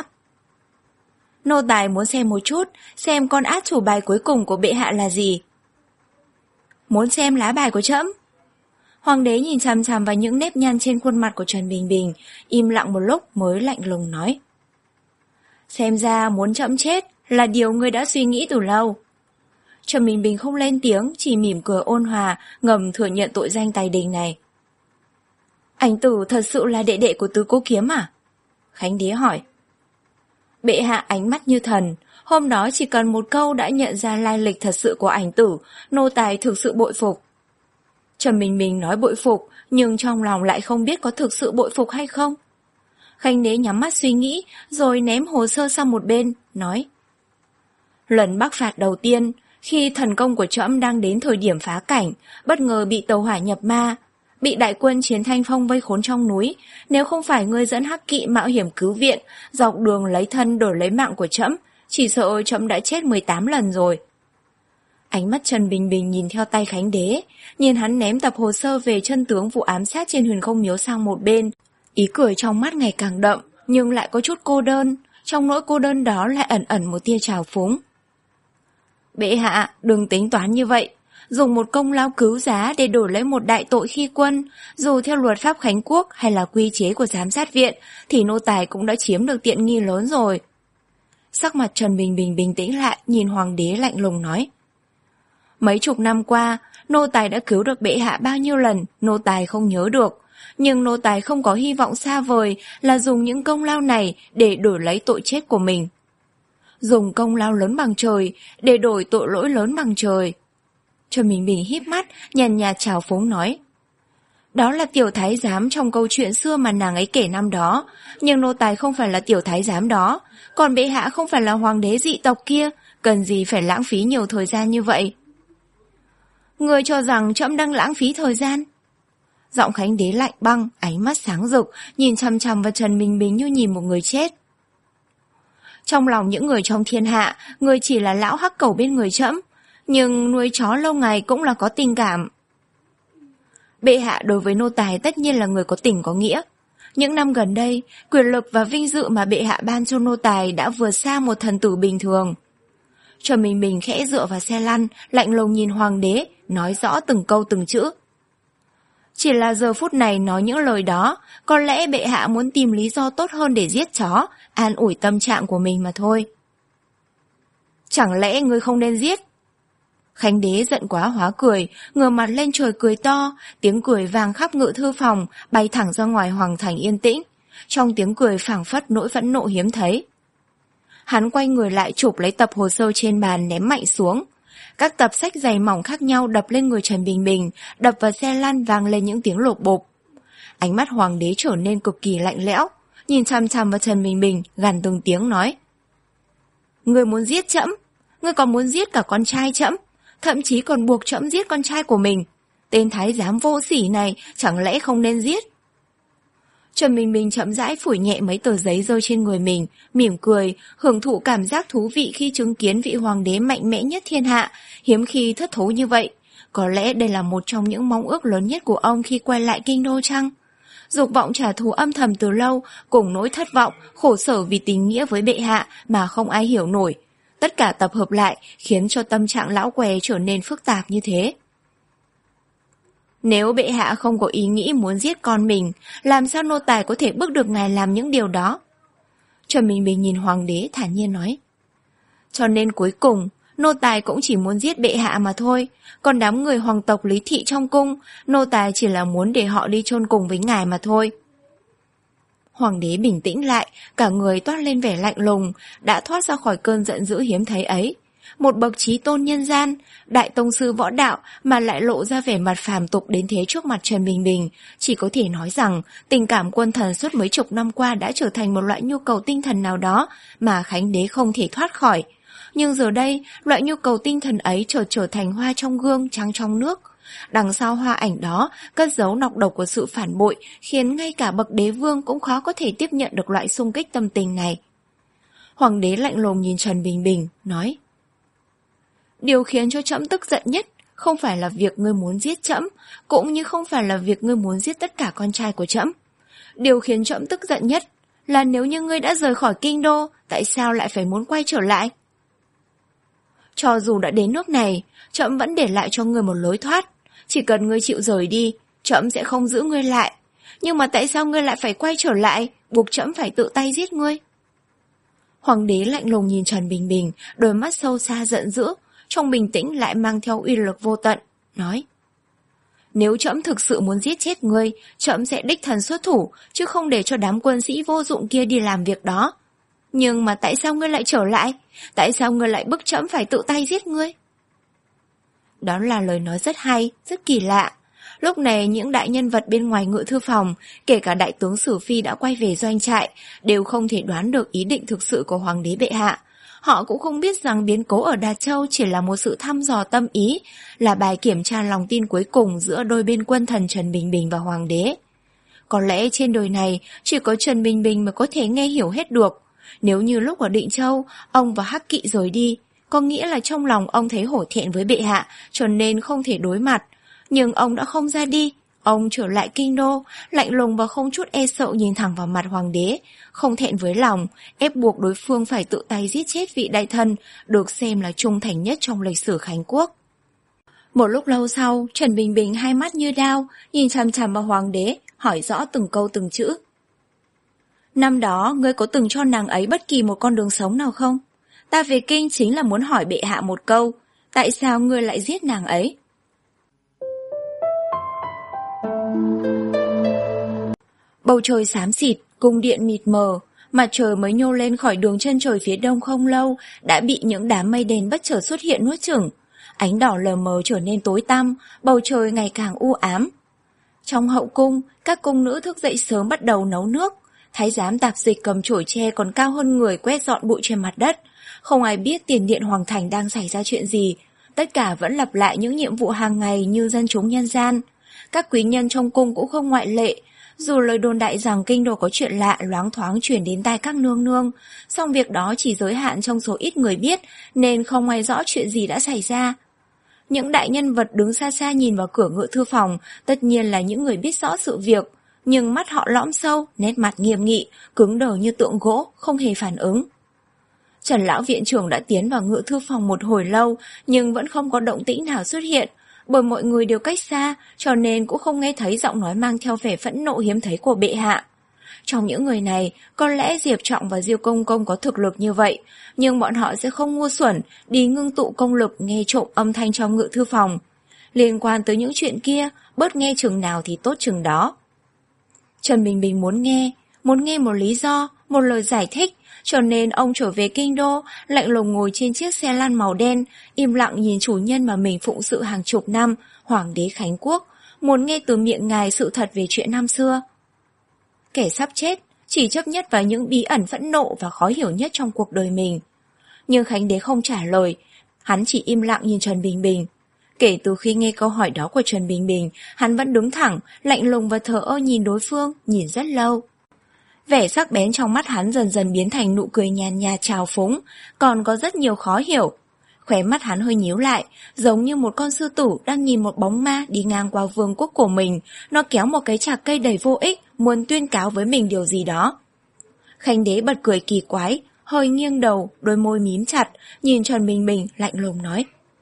Nô tài muốn xem một chút, xem con át chủ bài cuối cùng của bệ hạ là gì. Muốn xem lá bài của trẫm? Hoàng đế nhìn chằm chằm vào những nếp nhăn trên khuôn mặt của Trần Bình Bình, im lặng một lúc mới lạnh lùng nói. Xem ra muốn trẫm chết là điều ngươi đã suy nghĩ từ lâu. Trần Bình Bình không lên tiếng, chỉ mỉm cười ôn hòa, ngầm thừa nhận tội danh tài đình này. Ảnh tử thật sự là đệ đệ của Tứ Cô Kiếm à? Khánh Đế hỏi. Bệ hạ ánh mắt như thần, hôm đó chỉ cần một câu đã nhận ra lai lịch thật sự của ảnh tử, nô tài thực sự bội phục. Trầm Bình Bình nói bội phục, nhưng trong lòng lại không biết có thực sự bội phục hay không. Khánh Đế nhắm mắt suy nghĩ, rồi ném hồ sơ sang một bên, nói: Lần bắc phạt đầu tiên, khi thần công của trẫm đang đến thời điểm phá cảnh, bất ngờ bị tàu hỏa nhập ma, bị đại quân Chiến Thanh Phong vây khốn trong núi. Nếu không phải ngươi dẫn hắc kỵ mạo hiểm cứu viện, dọc đường lấy thân đổi lấy mạng của trẫm, chỉ sợ trẫm đã chết mười tám lần rồi. Ánh mắt Trần Bình Bình nhìn theo tay Khánh Đế, nhìn hắn ném tập hồ sơ về chân tướng vụ ám sát trên Huyền Không Miếu sang một bên. Ý cười trong mắt ngày càng đậm, nhưng lại có chút cô đơn, trong nỗi cô đơn đó lại ẩn ẩn một tia trào phúng. Bệ hạ, đừng tính toán như vậy. Dùng một công lao cứu giá để đổi lấy một đại tội khi quân, dù theo luật pháp Khánh Quốc hay là quy chế của giám sát viện, thì nô tài cũng đã chiếm được tiện nghi lớn rồi. Sắc mặt Trần Bình Bình bình tĩnh lại, nhìn hoàng đế lạnh lùng nói: Mấy chục năm qua, nô tài đã cứu được bệ hạ bao nhiêu lần, nô tài không nhớ được. Nhưng nô tài không có hy vọng xa vời là dùng những công lao này để đổi lấy tội chết của mình. Dùng công lao lớn bằng trời để đổi tội lỗi lớn bằng trời. Trần Bình Bình híp mắt, nhàn nhạt trào phúng nói: Đó là tiểu thái giám trong câu chuyện xưa mà nàng ấy kể năm đó, nhưng nô tài không phải là tiểu thái giám đó, còn bệ hạ không phải là hoàng đế dị tộc kia, cần gì phải lãng phí nhiều thời gian như vậy. Người cho rằng trẫm đang lãng phí thời gian? Giọng Khánh Đế lạnh băng, ánh mắt sáng rực, nhìn chằm chằm vào Trần Bình Bình như nhìn một người chết. Trong lòng những người trong thiên hạ, người chỉ là lão hắc cẩu bên người trẫm, nhưng nuôi chó lâu ngày cũng là có tình cảm. Bệ hạ đối với nô tài tất nhiên là người có tình có nghĩa. Những năm gần đây, quyền lực và vinh dự mà bệ hạ ban cho nô tài đã vượt xa một thần tử bình thường. Trần Bình Bình khẽ dựa vào xe lăn, lạnh lùng nhìn hoàng đế, nói rõ từng câu từng chữ. Chỉ là giờ phút này nói những lời đó, có lẽ bệ hạ muốn tìm lý do tốt hơn để giết chó, an ủi tâm trạng của mình mà thôi. Chẳng lẽ ngươi không nên giết? Khánh Đế giận quá hóa cười, ngửa mặt lên trời cười to, tiếng cười vang khắp ngự thư phòng, bay thẳng ra ngoài hoàng thành yên tĩnh. Trong tiếng cười phảng phất nỗi phẫn nộ hiếm thấy. Hắn quay người lại chụp lấy tập hồ sơ trên bàn ném mạnh xuống. Các tập sách dày mỏng khác nhau đập lên người Trần Bình Bình, đập vào xe lăn vang lên những tiếng lộp bộp. Ánh mắt hoàng đế trở nên cực kỳ lạnh lẽo, nhìn chằm chằm vào Trần Bình Bình, gằn từng tiếng nói: Ngươi muốn giết trẫm, ngươi còn muốn giết cả con trai trẫm, thậm chí còn buộc trẫm giết con trai của mình. Tên thái giám vô sỉ này chẳng lẽ không nên giết? Trần Bình Bình chậm rãi phủi nhẹ mấy tờ giấy rơi trên người mình, mỉm cười, hưởng thụ cảm giác thú vị khi chứng kiến vị hoàng đế mạnh mẽ nhất thiên hạ, hiếm khi thất thố như vậy. Có lẽ đây là một trong những mong ước lớn nhất của ông khi quay lại kinh đô chăng? Dục vọng trả thù âm thầm từ lâu, cùng nỗi thất vọng, khổ sở vì tình nghĩa với bệ hạ mà không ai hiểu nổi. Tất cả tập hợp lại khiến cho tâm trạng lão què trở nên phức tạp như thế. Nếu bệ hạ không có ý nghĩ muốn giết con mình, làm sao nô tài có thể bức được ngài làm những điều đó? Trần Bình Bình nhìn hoàng đế thản nhiên nói: Cho nên cuối cùng, nô tài cũng chỉ muốn giết bệ hạ mà thôi. Còn đám người hoàng tộc Lý Thị trong cung, nô tài chỉ là muốn để họ đi chôn cùng với ngài mà thôi. Hoàng đế bình tĩnh lại, cả người toát lên vẻ lạnh lùng, đã thoát ra khỏi cơn giận dữ hiếm thấy ấy. Một bậc trí tôn nhân gian, đại tông sư võ đạo mà lại lộ ra vẻ mặt phàm tục đến thế trước mặt Trần Bình Bình, chỉ có thể nói rằng tình cảm quân thần suốt mấy chục năm qua đã trở thành một loại nhu cầu tinh thần nào đó mà Khánh Đế không thể thoát khỏi. Nhưng giờ đây, loại nhu cầu tinh thần ấy trở trở thành hoa trong gương, trăng trong nước. Đằng sau hoa ảnh đó, cất giấu nọc độc của sự phản bội, khiến ngay cả bậc đế vương cũng khó có thể tiếp nhận được loại xung kích tâm tình này. Hoàng đế lạnh lùng nhìn Trần Bình Bình, nói: Điều khiến cho trẫm tức giận nhất không phải là việc ngươi muốn giết trẫm, cũng như không phải là việc ngươi muốn giết tất cả con trai của trẫm. Điều khiến trẫm tức giận nhất là nếu như ngươi đã rời khỏi kinh đô, tại sao lại phải muốn quay trở lại? Cho dù đã đến nước này, trẫm vẫn để lại cho ngươi một lối thoát. Chỉ cần ngươi chịu rời đi, trẫm sẽ không giữ ngươi lại. Nhưng mà tại sao ngươi lại phải quay trở lại, buộc trẫm phải tự tay giết ngươi? Hoàng đế lạnh lùng nhìn Trần Bình Bình, đôi mắt sâu xa giận dữ, trong bình tĩnh lại mang theo uy lực vô tận, nói: Nếu trẫm thực sự muốn giết chết ngươi, trẫm sẽ đích thân xuất thủ, chứ không để cho đám quân sĩ vô dụng kia đi làm việc đó. Nhưng mà tại sao ngươi lại trở lại? Tại sao ngươi lại bức trẫm phải tự tay giết ngươi? Đó là lời nói rất hay, rất kỳ lạ. Lúc này những đại nhân vật bên ngoài ngự thư phòng, kể cả đại tướng Sử Phi đã quay về doanh trại, đều không thể đoán được ý định thực sự của hoàng đế bệ hạ. Họ cũng không biết rằng biến cố ở Đà Châu chỉ là một sự thăm dò tâm ý, là bài kiểm tra lòng tin cuối cùng giữa đôi bên quân thần Trần Bình Bình và hoàng đế. Có lẽ trên đời này chỉ có Trần Bình Bình mới có thể nghe hiểu hết được. Nếu như lúc ở Định Châu, ông và Hắc Kỵ rời đi, có nghĩa là trong lòng ông thấy hổ thẹn với bệ hạ, cho nên không thể đối mặt. Nhưng ông đã không ra đi, ông trở lại kinh đô, lạnh lùng và không chút e sợ nhìn thẳng vào mặt hoàng đế, không thẹn với lòng, ép buộc đối phương phải tự tay giết chết vị đại thần, được xem là trung thành nhất trong lịch sử Khánh Quốc. Một lúc lâu sau, Trần Bình Bình hai mắt như đao, nhìn chằm chằm vào hoàng đế, hỏi rõ từng câu từng chữ. Năm đó, ngươi có từng cho nàng ấy bất kỳ một con đường sống nào không? Ta về kinh chính là muốn hỏi bệ hạ một câu, tại sao ngươi lại giết nàng ấy? Bầu trời xám xịt, cung điện mịt mờ, mặt trời mới nhô lên khỏi đường chân trời phía đông không lâu, đã bị những đám mây đen bất chợt xuất hiện nuốt chửng. Ánh đỏ lờ mờ trở nên tối tăm, bầu trời ngày càng u ám. Trong hậu cung, các cung nữ thức dậy sớm bắt đầu nấu nước. Thái giám tạp dịch cầm chổi tre còn cao hơn người quét dọn bụi trên mặt đất. Không ai biết tiền điện hoàng thành đang xảy ra chuyện gì. Tất cả vẫn lặp lại những nhiệm vụ hàng ngày như dân chúng nhân gian. Các quý nhân trong cung cũng không ngoại lệ. Dù lời đồn đại rằng kinh đô có chuyện lạ loáng thoáng chuyển đến tai các nương nương, song việc đó chỉ giới hạn trong số ít người biết nên không ai rõ chuyện gì đã xảy ra. Những đại nhân vật đứng xa xa nhìn vào cửa ngự thư phòng, tất nhiên là những người biết rõ sự việc, nhưng mắt họ lõm sâu, nét mặt nghiêm nghị, cứng đờ như tượng gỗ, không hề phản ứng. Trần lão viện trưởng đã tiến vào ngự thư phòng một hồi lâu, nhưng vẫn không có động tĩnh nào xuất hiện, bởi mọi người đều cách xa, cho nên cũng không nghe thấy giọng nói mang theo vẻ phẫn nộ hiếm thấy của bệ hạ. Trong những người này, có lẽ Diệp Trọng và Diêu Công Công có thực lực như vậy, nhưng bọn họ sẽ không ngu xuẩn đi ngưng tụ công lực nghe trộm âm thanh trong ngự thư phòng. Liên quan tới những chuyện kia, bớt nghe chừng nào thì tốt chừng đó. Trần Bình Bình muốn nghe, muốn nghe một lý do, một lời giải thích, cho nên ông trở về kinh đô, lạnh lùng ngồi trên chiếc xe lăn màu đen, im lặng nhìn chủ nhân mà mình phụng sự hàng chục năm, Hoàng đế Khánh Quốc, muốn nghe từ miệng ngài sự thật về chuyện năm xưa. Kẻ sắp chết, chỉ chấp nhất vào những bí ẩn phẫn nộ và khó hiểu nhất trong cuộc đời mình. Nhưng Khánh đế không trả lời, hắn chỉ im lặng nhìn Trần Bình Bình. Kể từ khi nghe câu hỏi đó của Trần Bình Bình, hắn vẫn đứng thẳng, lạnh lùng và thờ ơ nhìn đối phương, nhìn rất lâu. Vẻ sắc bén trong mắt hắn dần dần biến thành nụ cười nhàn nhạt trào phúng, còn có rất nhiều khó hiểu. Khóe mắt hắn hơi nhíu lại, giống như một con sư tử đang nhìn một bóng ma đi ngang qua vương quốc của mình, nó kéo một cái chạc cây đầy vô ích, muốn tuyên cáo với mình điều gì đó. Khánh đế bật cười kỳ quái, hơi nghiêng đầu, đôi môi mím chặt, nhìn Trần Bình Bình lạnh lùng nói.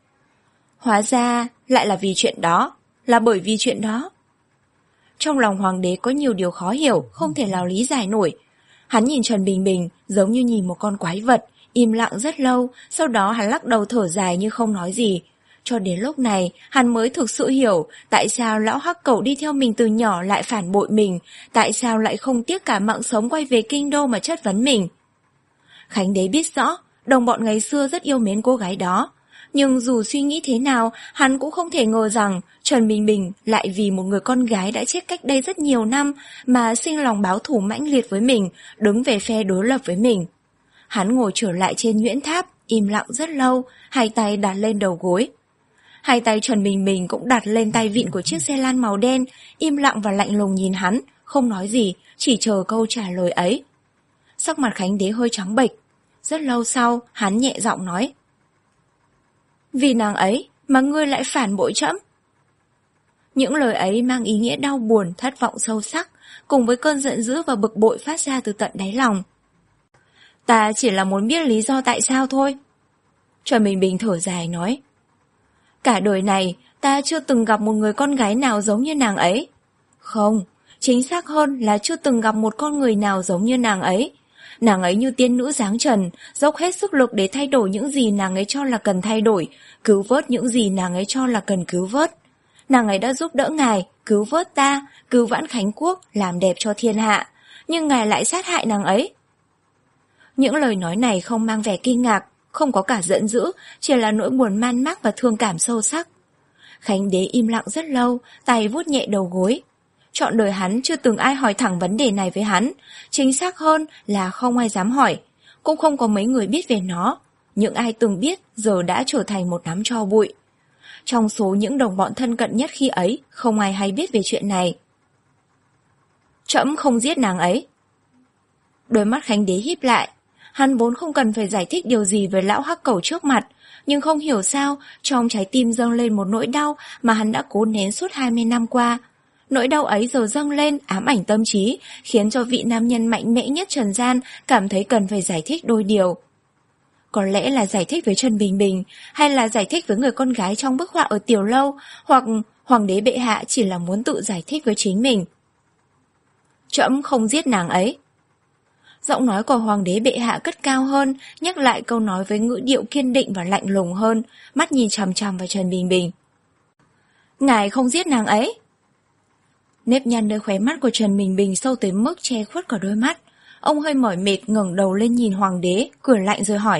Hóa ra, lại là vì chuyện đó, là bởi vì chuyện đó. Trong lòng hoàng đế có nhiều điều khó hiểu, không thể nào lý giải nổi. Hắn nhìn Trần Bình Bình giống như nhìn một con quái vật, im lặng rất lâu, sau đó hắn lắc đầu thở dài như không nói gì. Cho đến lúc này, hắn mới thực sự hiểu tại sao lão hắc cẩu đi theo mình từ nhỏ lại phản bội mình, tại sao lại không tiếc cả mạng sống quay về kinh đô mà chất vấn mình. Khánh đế biết rõ, đồng bọn ngày xưa rất yêu mến cô gái đó. Nhưng dù suy nghĩ thế nào, hắn cũng không thể ngờ rằng Trần Bình Bình lại vì một người con gái đã chết cách đây rất nhiều năm mà sinh lòng báo thù mãnh liệt với mình, đứng về phe đối lập với mình. Hắn ngồi trở lại trên nhuyễn tháp, im lặng rất lâu, hai tay đặt lên đầu gối. Hai tay Trần Bình Bình cũng đặt lên tay vịn của chiếc xe lan màu đen, im lặng và lạnh lùng nhìn hắn, không nói gì, chỉ chờ câu trả lời ấy. Sắc mặt Khánh đế hơi trắng bệch. Rất lâu sau, hắn nhẹ giọng nói. Vì nàng ấy mà ngươi lại phản bội trẫm. Những lời ấy mang ý nghĩa đau buồn, thất vọng sâu sắc, cùng với cơn giận dữ và bực bội phát ra từ tận đáy lòng. Ta chỉ là muốn biết lý do tại sao thôi. Trần Bình Bình thở dài nói. Cả đời này, ta chưa từng gặp một người con gái nào giống như nàng ấy. Không, chính xác hơn là chưa từng gặp một con người nào giống như nàng ấy. Nàng ấy như tiên nữ dáng trần, dốc hết sức lực để thay đổi những gì nàng ấy cho là cần thay đổi, cứu vớt những gì nàng ấy cho là cần cứu vớt. Nàng ấy đã giúp đỡ ngài, cứu vớt ta, cứu vãn Khánh Quốc, làm đẹp cho thiên hạ, nhưng ngài lại sát hại nàng ấy. Những lời nói này không mang vẻ kinh ngạc, không có cả giận dữ, chỉ là nỗi buồn man mác và thương cảm sâu sắc. Khánh đế im lặng rất lâu, tay vuốt nhẹ đầu gối. Trọn đời hắn chưa từng ai hỏi thẳng vấn đề này với hắn, chính xác hơn là không ai dám hỏi, cũng không có mấy người biết về nó. Những ai từng biết giờ đã trở thành một đám tro bụi. Trong số những đồng bọn thân cận nhất khi ấy, không ai hay biết về chuyện này. Trẫm không giết nàng ấy. Đôi mắt Khánh đế híp lại. Hắn vốn không cần phải giải thích điều gì với lão hắc cẩu trước mặt, nhưng không hiểu sao trong trái tim dâng lên một nỗi đau mà hắn đã cố nén suốt hai mươi năm qua. Nỗi đau ấy giờ dâng lên ám ảnh tâm trí, khiến cho vị nam nhân mạnh mẽ nhất trần gian cảm thấy cần phải giải thích đôi điều. Có lẽ là giải thích với Trần Bình Bình, hay là giải thích với người con gái trong bức họa ở tiểu lâu, hoặc hoàng đế bệ hạ chỉ là muốn tự giải thích với chính mình. Trẫm không giết nàng ấy. Giọng nói của hoàng đế bệ hạ cất cao hơn, nhắc lại câu nói với ngữ điệu kiên định và lạnh lùng hơn, mắt nhìn chằm chằm vào Trần Bình Bình. Ngài không giết nàng ấy. Nếp nhăn nơi khóe mắt của Trần Bình Bình sâu tới mức che khuất cả đôi mắt. Ông hơi mỏi mệt ngẩng đầu lên nhìn hoàng đế, cười lạnh rồi hỏi.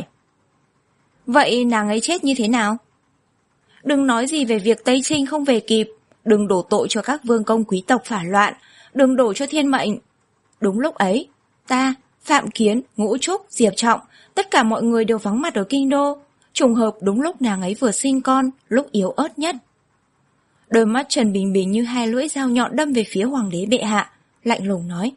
Vậy nàng ấy chết như thế nào? Đừng nói gì về việc Tây Trinh không về kịp, đừng đổ tội cho các vương công quý tộc phản loạn, đừng đổ cho thiên mệnh. Đúng lúc ấy, ta, Phạm Kiến, Ngũ Trúc, Diệp Trọng, tất cả mọi người đều vắng mặt ở kinh đô, trùng hợp đúng lúc nàng ấy vừa sinh con, lúc yếu ớt nhất. Đôi mắt Trần Bình Bình như hai lưỡi dao nhọn đâm về phía hoàng đế bệ hạ, lạnh lùng nói.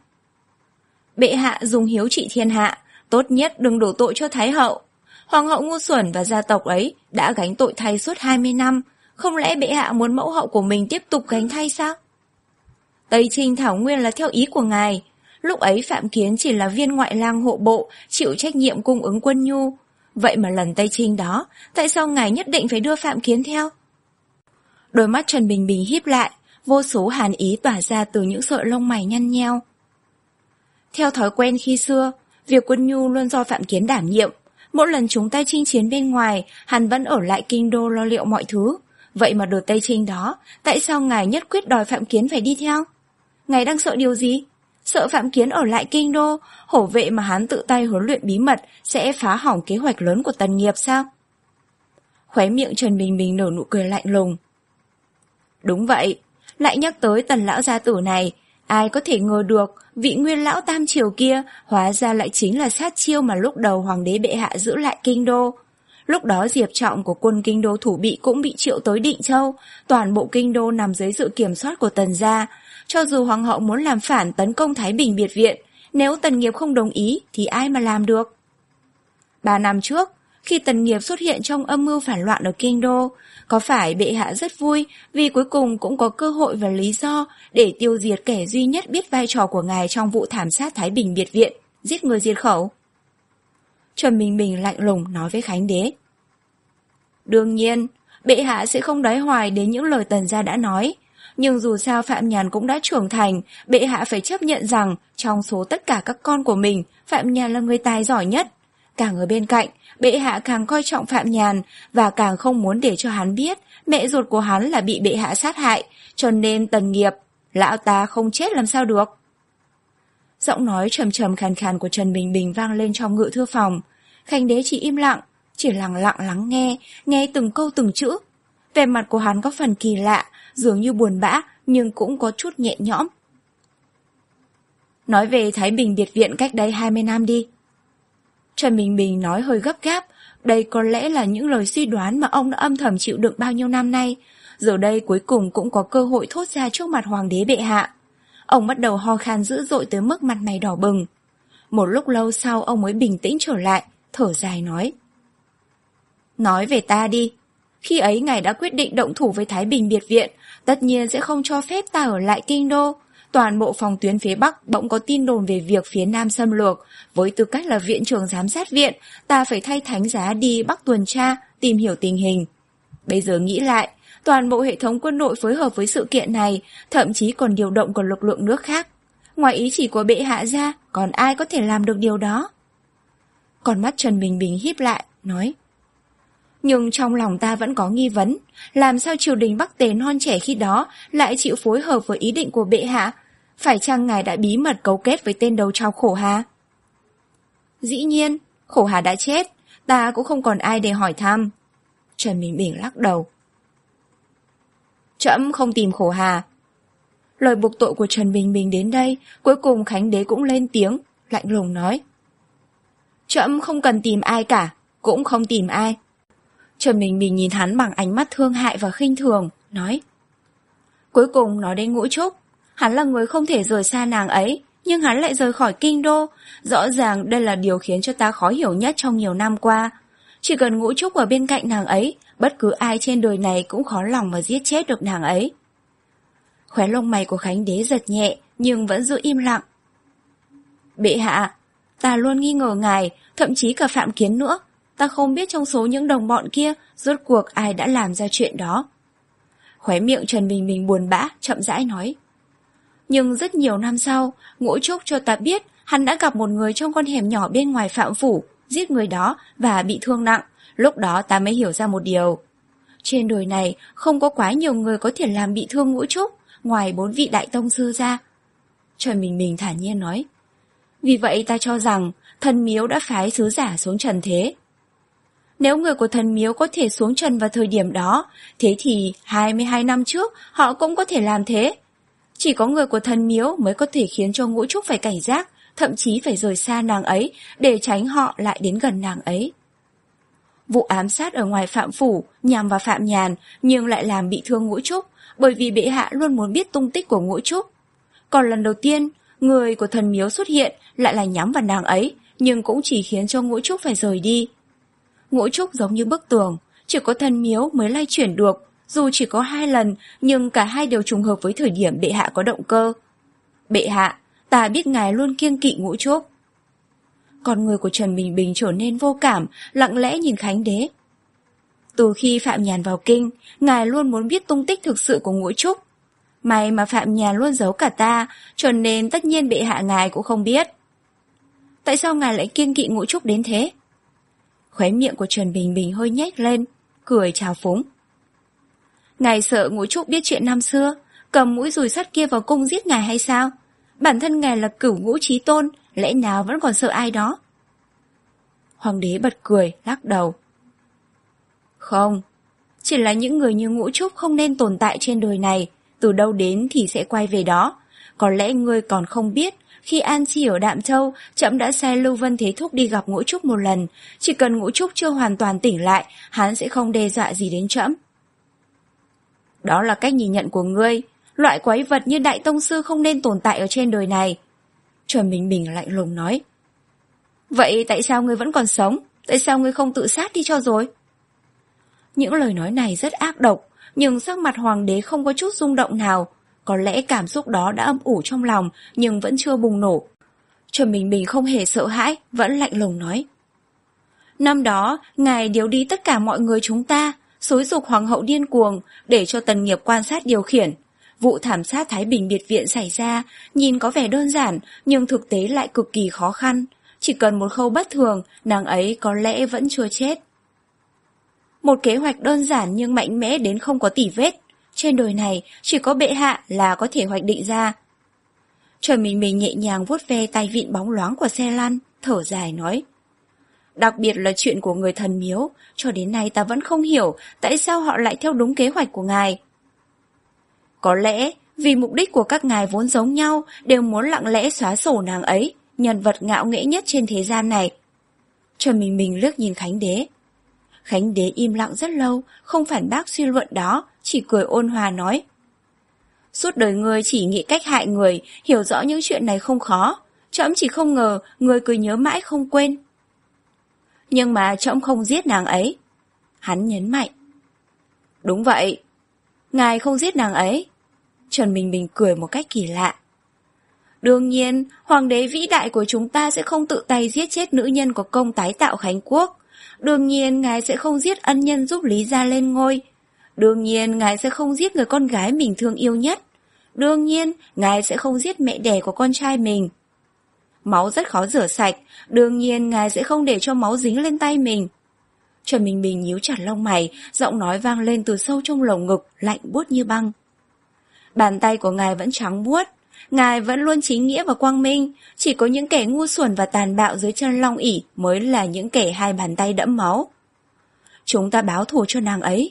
Bệ hạ dùng hiếu trị thiên hạ, tốt nhất đừng đổ tội cho Thái hậu. Hoàng hậu ngu xuẩn và gia tộc ấy đã gánh tội thay suốt hai mươi năm, không lẽ bệ hạ muốn mẫu hậu của mình tiếp tục gánh thay sao? Tây Trinh Thảo Nguyên là theo ý của ngài, lúc ấy Phạm Kiến chỉ là viên ngoại lang hộ bộ, chịu trách nhiệm cung ứng quân nhu. Vậy mà lần Tây Trinh đó, tại sao ngài nhất định phải đưa Phạm Kiến theo? Đôi mắt Trần Bình Bình híp lại, vô số hàn ý tỏa ra từ những sợi lông mày nhăn nheo. Theo thói quen khi xưa, việc quân nhu luôn do Phạm Kiến đảm nhiệm. Mỗi lần chúng ta chinh chiến bên ngoài, hắn vẫn ở lại kinh đô lo liệu mọi thứ. Vậy mà đợt Tây Trinh đó, tại sao ngài nhất quyết đòi Phạm Kiến phải đi theo? Ngài đang sợ điều gì? Sợ Phạm Kiến ở lại kinh đô, hổ vệ mà hắn tự tay huấn luyện bí mật sẽ phá hỏng kế hoạch lớn của Tần Nghiệp sao? Khóe miệng Trần Bình Bình nở nụ cười lạnh lùng. Đúng vậy, lại nhắc tới Tần lão gia tử này, ai có thể ngờ được vị nguyên lão tam triều kia hóa ra lại chính là sát chiêu mà lúc đầu hoàng đế bệ hạ giữ lại kinh đô. Lúc đó Diệp Trọng của quân kinh đô thủ bị cũng bị triệu tới Định Châu, toàn bộ kinh đô nằm dưới sự kiểm soát của Tần gia. Cho dù hoàng hậu muốn làm phản tấn công Thái Bình biệt viện, nếu Tần Nghiệp không đồng ý thì ai mà làm được? Ba năm trước, khi Tần Nghiệp xuất hiện trong âm mưu phản loạn ở kinh đô, có phải bệ hạ rất vui vì cuối cùng cũng có cơ hội và lý do để tiêu diệt kẻ duy nhất biết vai trò của ngài trong vụ thảm sát Thái Bình biệt viện, giết người diệt khẩu? Trần Bình Bình lạnh lùng nói với Khánh đế. Đương nhiên, bệ hạ sẽ không đói hoài đến những lời Tần gia đã nói. Nhưng dù sao Phạm Nhàn cũng đã trưởng thành, bệ hạ phải chấp nhận rằng trong số tất cả các con của mình, Phạm Nhàn là người tài giỏi nhất. Càng ở bên cạnh, bệ hạ càng coi trọng Phạm Nhàn và càng không muốn để cho hắn biết mẹ ruột của hắn là bị bệ hạ sát hại, cho nên Tần Nghiệp, lão ta không chết làm sao được. Giọng nói trầm trầm khàn khàn của Trần Bình Bình vang lên trong ngự thư phòng. Khánh đế chỉ im lặng, chỉ lặng lặng lắng nghe, nghe từng câu từng chữ. Vẻ mặt của hắn có phần kỳ lạ, dường như buồn bã nhưng cũng có chút nhẹ nhõm. Nói về Thái Bình biệt viện cách đây hai mươi năm đi. Trần Bình Bình nói hơi gấp gáp, đây có lẽ là những lời suy đoán mà ông đã âm thầm chịu đựng bao nhiêu năm nay, giờ đây cuối cùng cũng có cơ hội thốt ra trước mặt hoàng đế bệ hạ. Ông bắt đầu ho khan dữ dội tới mức mặt mày đỏ bừng. Một lúc lâu sau ông mới bình tĩnh trở lại, thở dài nói. Nói về ta đi. Khi ấy ngài đã quyết định động thủ với Thái Bình biệt viện, tất nhiên sẽ không cho phép ta ở lại kinh đô. Toàn bộ phòng tuyến phía Bắc bỗng có tin đồn về việc phía Nam xâm lược. Với tư cách là viện trưởng giám sát viện, ta phải thay thánh giá đi Bắc tuần tra, tìm hiểu tình hình. Bây giờ nghĩ lại, toàn bộ hệ thống quân đội phối hợp với sự kiện này, thậm chí còn điều động của lực lượng nước khác. Ngoài ý chỉ của bệ hạ ra, còn ai có thể làm được điều đó? Còn mắt Trần Bình Bình híp lại, nói. Nhưng trong lòng ta vẫn có nghi vấn, làm sao triều đình Bắc Tề non trẻ khi đó lại chịu phối hợp với ý định của bệ hạ? Phải chăng ngài đã bí mật cấu kết với tên đầu trọc Khổ Hà? Dĩ nhiên, Khổ Hà đã chết, ta cũng không còn ai để hỏi thăm. Trần Bình Bình lắc đầu. Trẫm không tìm khổ hà. Lời buộc tội của Trần Bình Bình đến đây, cuối cùng Khánh Đế cũng lên tiếng, lạnh lùng nói. Trẫm không cần tìm ai cả, cũng không tìm ai. Trần Bình Bình nhìn hắn bằng ánh mắt thương hại và khinh thường, nói. Cuối cùng nói đến Ngũ Trúc, hắn là người không thể rời xa nàng ấy, nhưng hắn lại rời khỏi kinh đô. Rõ ràng đây là điều khiến cho ta khó hiểu nhất trong nhiều năm qua. Chỉ cần Ngũ Trúc ở bên cạnh nàng ấy, bất cứ ai trên đời này cũng khó lòng mà giết chết được nàng ấy. Khóe lông mày của Khánh Đế giật nhẹ, nhưng vẫn giữ im lặng. Bệ hạ, ta luôn nghi ngờ ngài, thậm chí cả Phạm Kiến nữa. Ta không biết trong số những đồng bọn kia, rốt cuộc ai đã làm ra chuyện đó. Khóe miệng Trần Bình Bình buồn bã, chậm rãi nói. Nhưng rất nhiều năm sau, Ngũ Trúc cho ta biết hắn đã gặp một người trong con hẻm nhỏ bên ngoài Phạm Phủ, giết người đó và bị thương nặng. Lúc đó ta mới hiểu ra một điều. Trên đời này không có quá nhiều người có thể làm bị thương Ngũ Trúc, ngoài bốn vị đại tông sư ra. Trần Bình Bình thản nhiên nói. Vì vậy ta cho rằng thần miếu đã phái sứ giả xuống trần thế. Nếu người của thần miếu có thể xuống trần vào thời điểm đó, thế thì hai mươi hai năm trước họ cũng có thể làm thế. Chỉ có người của thần miếu mới có thể khiến cho Ngũ Trúc phải cảnh giác, thậm chí phải rời xa nàng ấy để tránh họ lại đến gần nàng ấy. Vụ ám sát ở ngoài Phạm Phủ nhằm vào Phạm Nhàn nhưng lại làm bị thương Ngũ Trúc, bởi vì bệ hạ luôn muốn biết tung tích của Ngũ Trúc. Còn lần đầu tiên, người của thần miếu xuất hiện lại là nhắm vào nàng ấy, nhưng cũng chỉ khiến cho Ngũ Trúc phải rời đi. Ngũ Trúc giống như bức tường, chỉ có thần miếu mới lay chuyển được, dù chỉ có hai lần, nhưng cả hai đều trùng hợp với thời điểm bệ hạ có động cơ. Bệ hạ, ta biết ngài luôn kiêng kỵ Ngũ Trúc. Con người của Trần Bình Bình trở nên vô cảm, lặng lẽ nhìn Khánh Đế. Từ khi Phạm Nhàn vào kinh, ngài luôn muốn biết tung tích thực sự của Ngũ Trúc. May mà Phạm Nhàn luôn giấu cả ta, cho nên tất nhiên bệ hạ ngài cũng không biết. Tại sao ngài lại kiêng kỵ Ngũ Trúc đến thế? Khóe miệng của Trần Bình Bình hơi nhếch lên, cười trào phúng. Ngài sợ Ngũ Trúc biết chuyện năm xưa, cầm mũi dùi sắt kia vào cung giết ngài hay sao? Bản thân ngài là cửu ngũ chí tôn, lẽ nào vẫn còn sợ ai đó? Hoàng đế bật cười, lắc đầu. Không, chỉ là những người như Ngũ Trúc không nên tồn tại trên đời này, từ đâu đến thì sẽ quay về đó. Có lẽ ngươi còn không biết, khi an chi ở Đạm Châu, trẫm đã sai Lưu Vân Thế Thúc đi gặp Ngũ Trúc một lần. Chỉ cần Ngũ Trúc chưa hoàn toàn tỉnh lại, hắn sẽ không đe dọa gì đến trẫm. Đó là cách nhìn nhận của ngươi. Loại quái vật như Đại Tông Sư không nên tồn tại ở trên đời này. Trần Bình Bình lạnh lùng nói. Vậy tại sao ngươi vẫn còn sống? Tại sao ngươi không tự sát đi cho rồi? Những lời nói này rất ác độc, nhưng sắc mặt hoàng đế không có chút rung động nào. Có lẽ cảm xúc đó đã âm ủ trong lòng, nhưng vẫn chưa bùng nổ. Trần Bình Bình không hề sợ hãi, vẫn lạnh lùng nói. Năm đó, ngài điều đi tất cả mọi người chúng ta, xúi giục hoàng hậu điên cuồng, để cho Tần Nghiệp quan sát điều khiển. Vụ thảm sát Thái Bình biệt viện xảy ra, nhìn có vẻ đơn giản, nhưng thực tế lại cực kỳ khó khăn. Chỉ cần một khâu bất thường, nàng ấy có lẽ vẫn chưa chết. Một kế hoạch đơn giản nhưng mạnh mẽ đến không có tỉ vết. Trên đời này, chỉ có bệ hạ là có thể hoạch định ra. Trần Bình Bình nhẹ nhàng vuốt ve tay vịn bóng loáng của xe lăn, thở dài nói. Đặc biệt là chuyện của người thần miếu, cho đến nay ta vẫn không hiểu tại sao họ lại theo đúng kế hoạch của ngài. Có lẽ vì mục đích của các ngài vốn giống nhau, đều muốn lặng lẽ xóa sổ nàng ấy, nhân vật ngạo nghễ nhất trên thế gian này. Trần Bình Bình liếc nhìn Khánh Đế. Khánh Đế im lặng rất lâu, không phản bác suy luận đó, chỉ cười ôn hòa nói. Suốt đời ngươi chỉ nghĩ cách hại người, hiểu rõ những chuyện này không khó. Trẫm chỉ không ngờ ngươi cứ nhớ mãi không quên. Nhưng mà trẫm không giết nàng ấy. Hắn nhấn mạnh. Đúng vậy. Ngài không giết nàng ấy. Trần Bình Bình cười một cách kỳ lạ. Đương nhiên, hoàng đế vĩ đại của chúng ta sẽ không tự tay giết chết nữ nhân có công tái tạo Khánh Quốc. Đương nhiên, ngài sẽ không giết ân nhân giúp Lý Gia lên ngôi. Đương nhiên, ngài sẽ không giết người con gái mình thương yêu nhất. Đương nhiên, ngài sẽ không giết mẹ đẻ của con trai mình. Máu rất khó rửa sạch, đương nhiên ngài sẽ không để cho máu dính lên tay mình. Trần Bình Bình nhíu chặt lông mày, giọng nói vang lên từ sâu trong lồng ngực, lạnh buốt như băng. Bàn tay của ngài vẫn trắng buốt, ngài vẫn luôn chính nghĩa và quang minh, chỉ có những kẻ ngu xuẩn và tàn bạo dưới chân Long ỷ mới là những kẻ hai bàn tay đẫm máu. Chúng ta báo thù cho nàng ấy,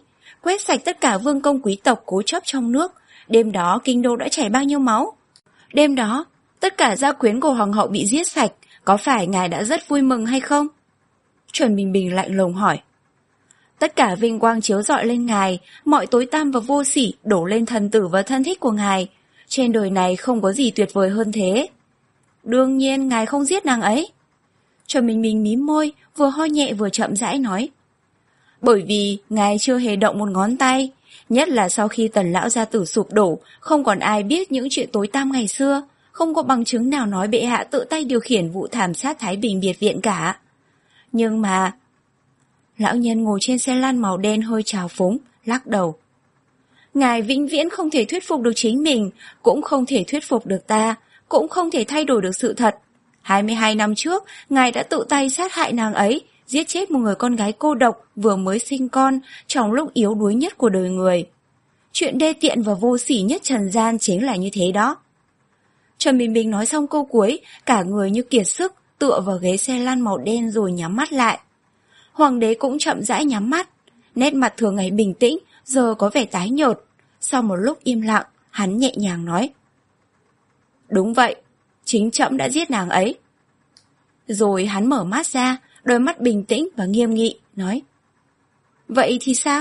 quét sạch tất cả vương công quý tộc cố chấp trong nước. Đêm đó kinh đô đã chảy bao nhiêu máu? Đêm đó, tất cả gia quyến của hoàng hậu bị giết sạch, có phải ngài đã rất vui mừng hay không? Chuẩn Bình Bình lạnh lùng hỏi. Tất cả vinh quang chiếu rọi lên ngài, mọi tối tăm và vô sỉ đổ lên thần tử và thân thích của ngài. Trên đời này không có gì tuyệt vời hơn thế. Đương nhiên ngài không giết nàng ấy. Chuẩn Bình Bình mím môi, vừa ho nhẹ vừa chậm rãi nói. Bởi vì ngài chưa hề động một ngón tay, nhất là sau khi Tần lão gia tử sụp đổ, không còn ai biết những chuyện tối tăm ngày xưa, không có bằng chứng nào nói bệ hạ tự tay điều khiển vụ thảm sát Thái Bình biệt viện cả. Nhưng mà... Lão nhân ngồi trên xe lăn màu đen hơi trào phúng, lắc đầu. Ngài vĩnh viễn không thể thuyết phục được chính mình, cũng không thể thuyết phục được ta, cũng không thể thay đổi được sự thật. hai mươi hai năm trước, ngài đã tự tay sát hại nàng ấy, giết chết một người con gái cô độc vừa mới sinh con trong lúc yếu đuối nhất của đời người. Chuyện đê tiện và vô sỉ nhất trần gian chính là như thế đó. Trần Bình Bình nói xong câu cuối, cả người như kiệt sức, tựa vào ghế xe lăn màu đen rồi nhắm mắt lại. Hoàng đế cũng chậm rãi nhắm mắt, nét mặt thường ngày bình tĩnh, giờ có vẻ tái nhợt. Sau một lúc im lặng, hắn nhẹ nhàng nói. Đúng vậy, chính trẫm đã giết nàng ấy. Rồi hắn mở mắt ra, đôi mắt bình tĩnh và nghiêm nghị, nói. Vậy thì sao?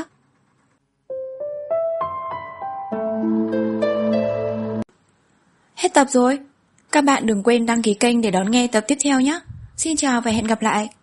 Hết tập rồi. Các bạn đừng quên đăng ký kênh để đón nghe tập tiếp theo nhé. Xin chào và hẹn gặp lại.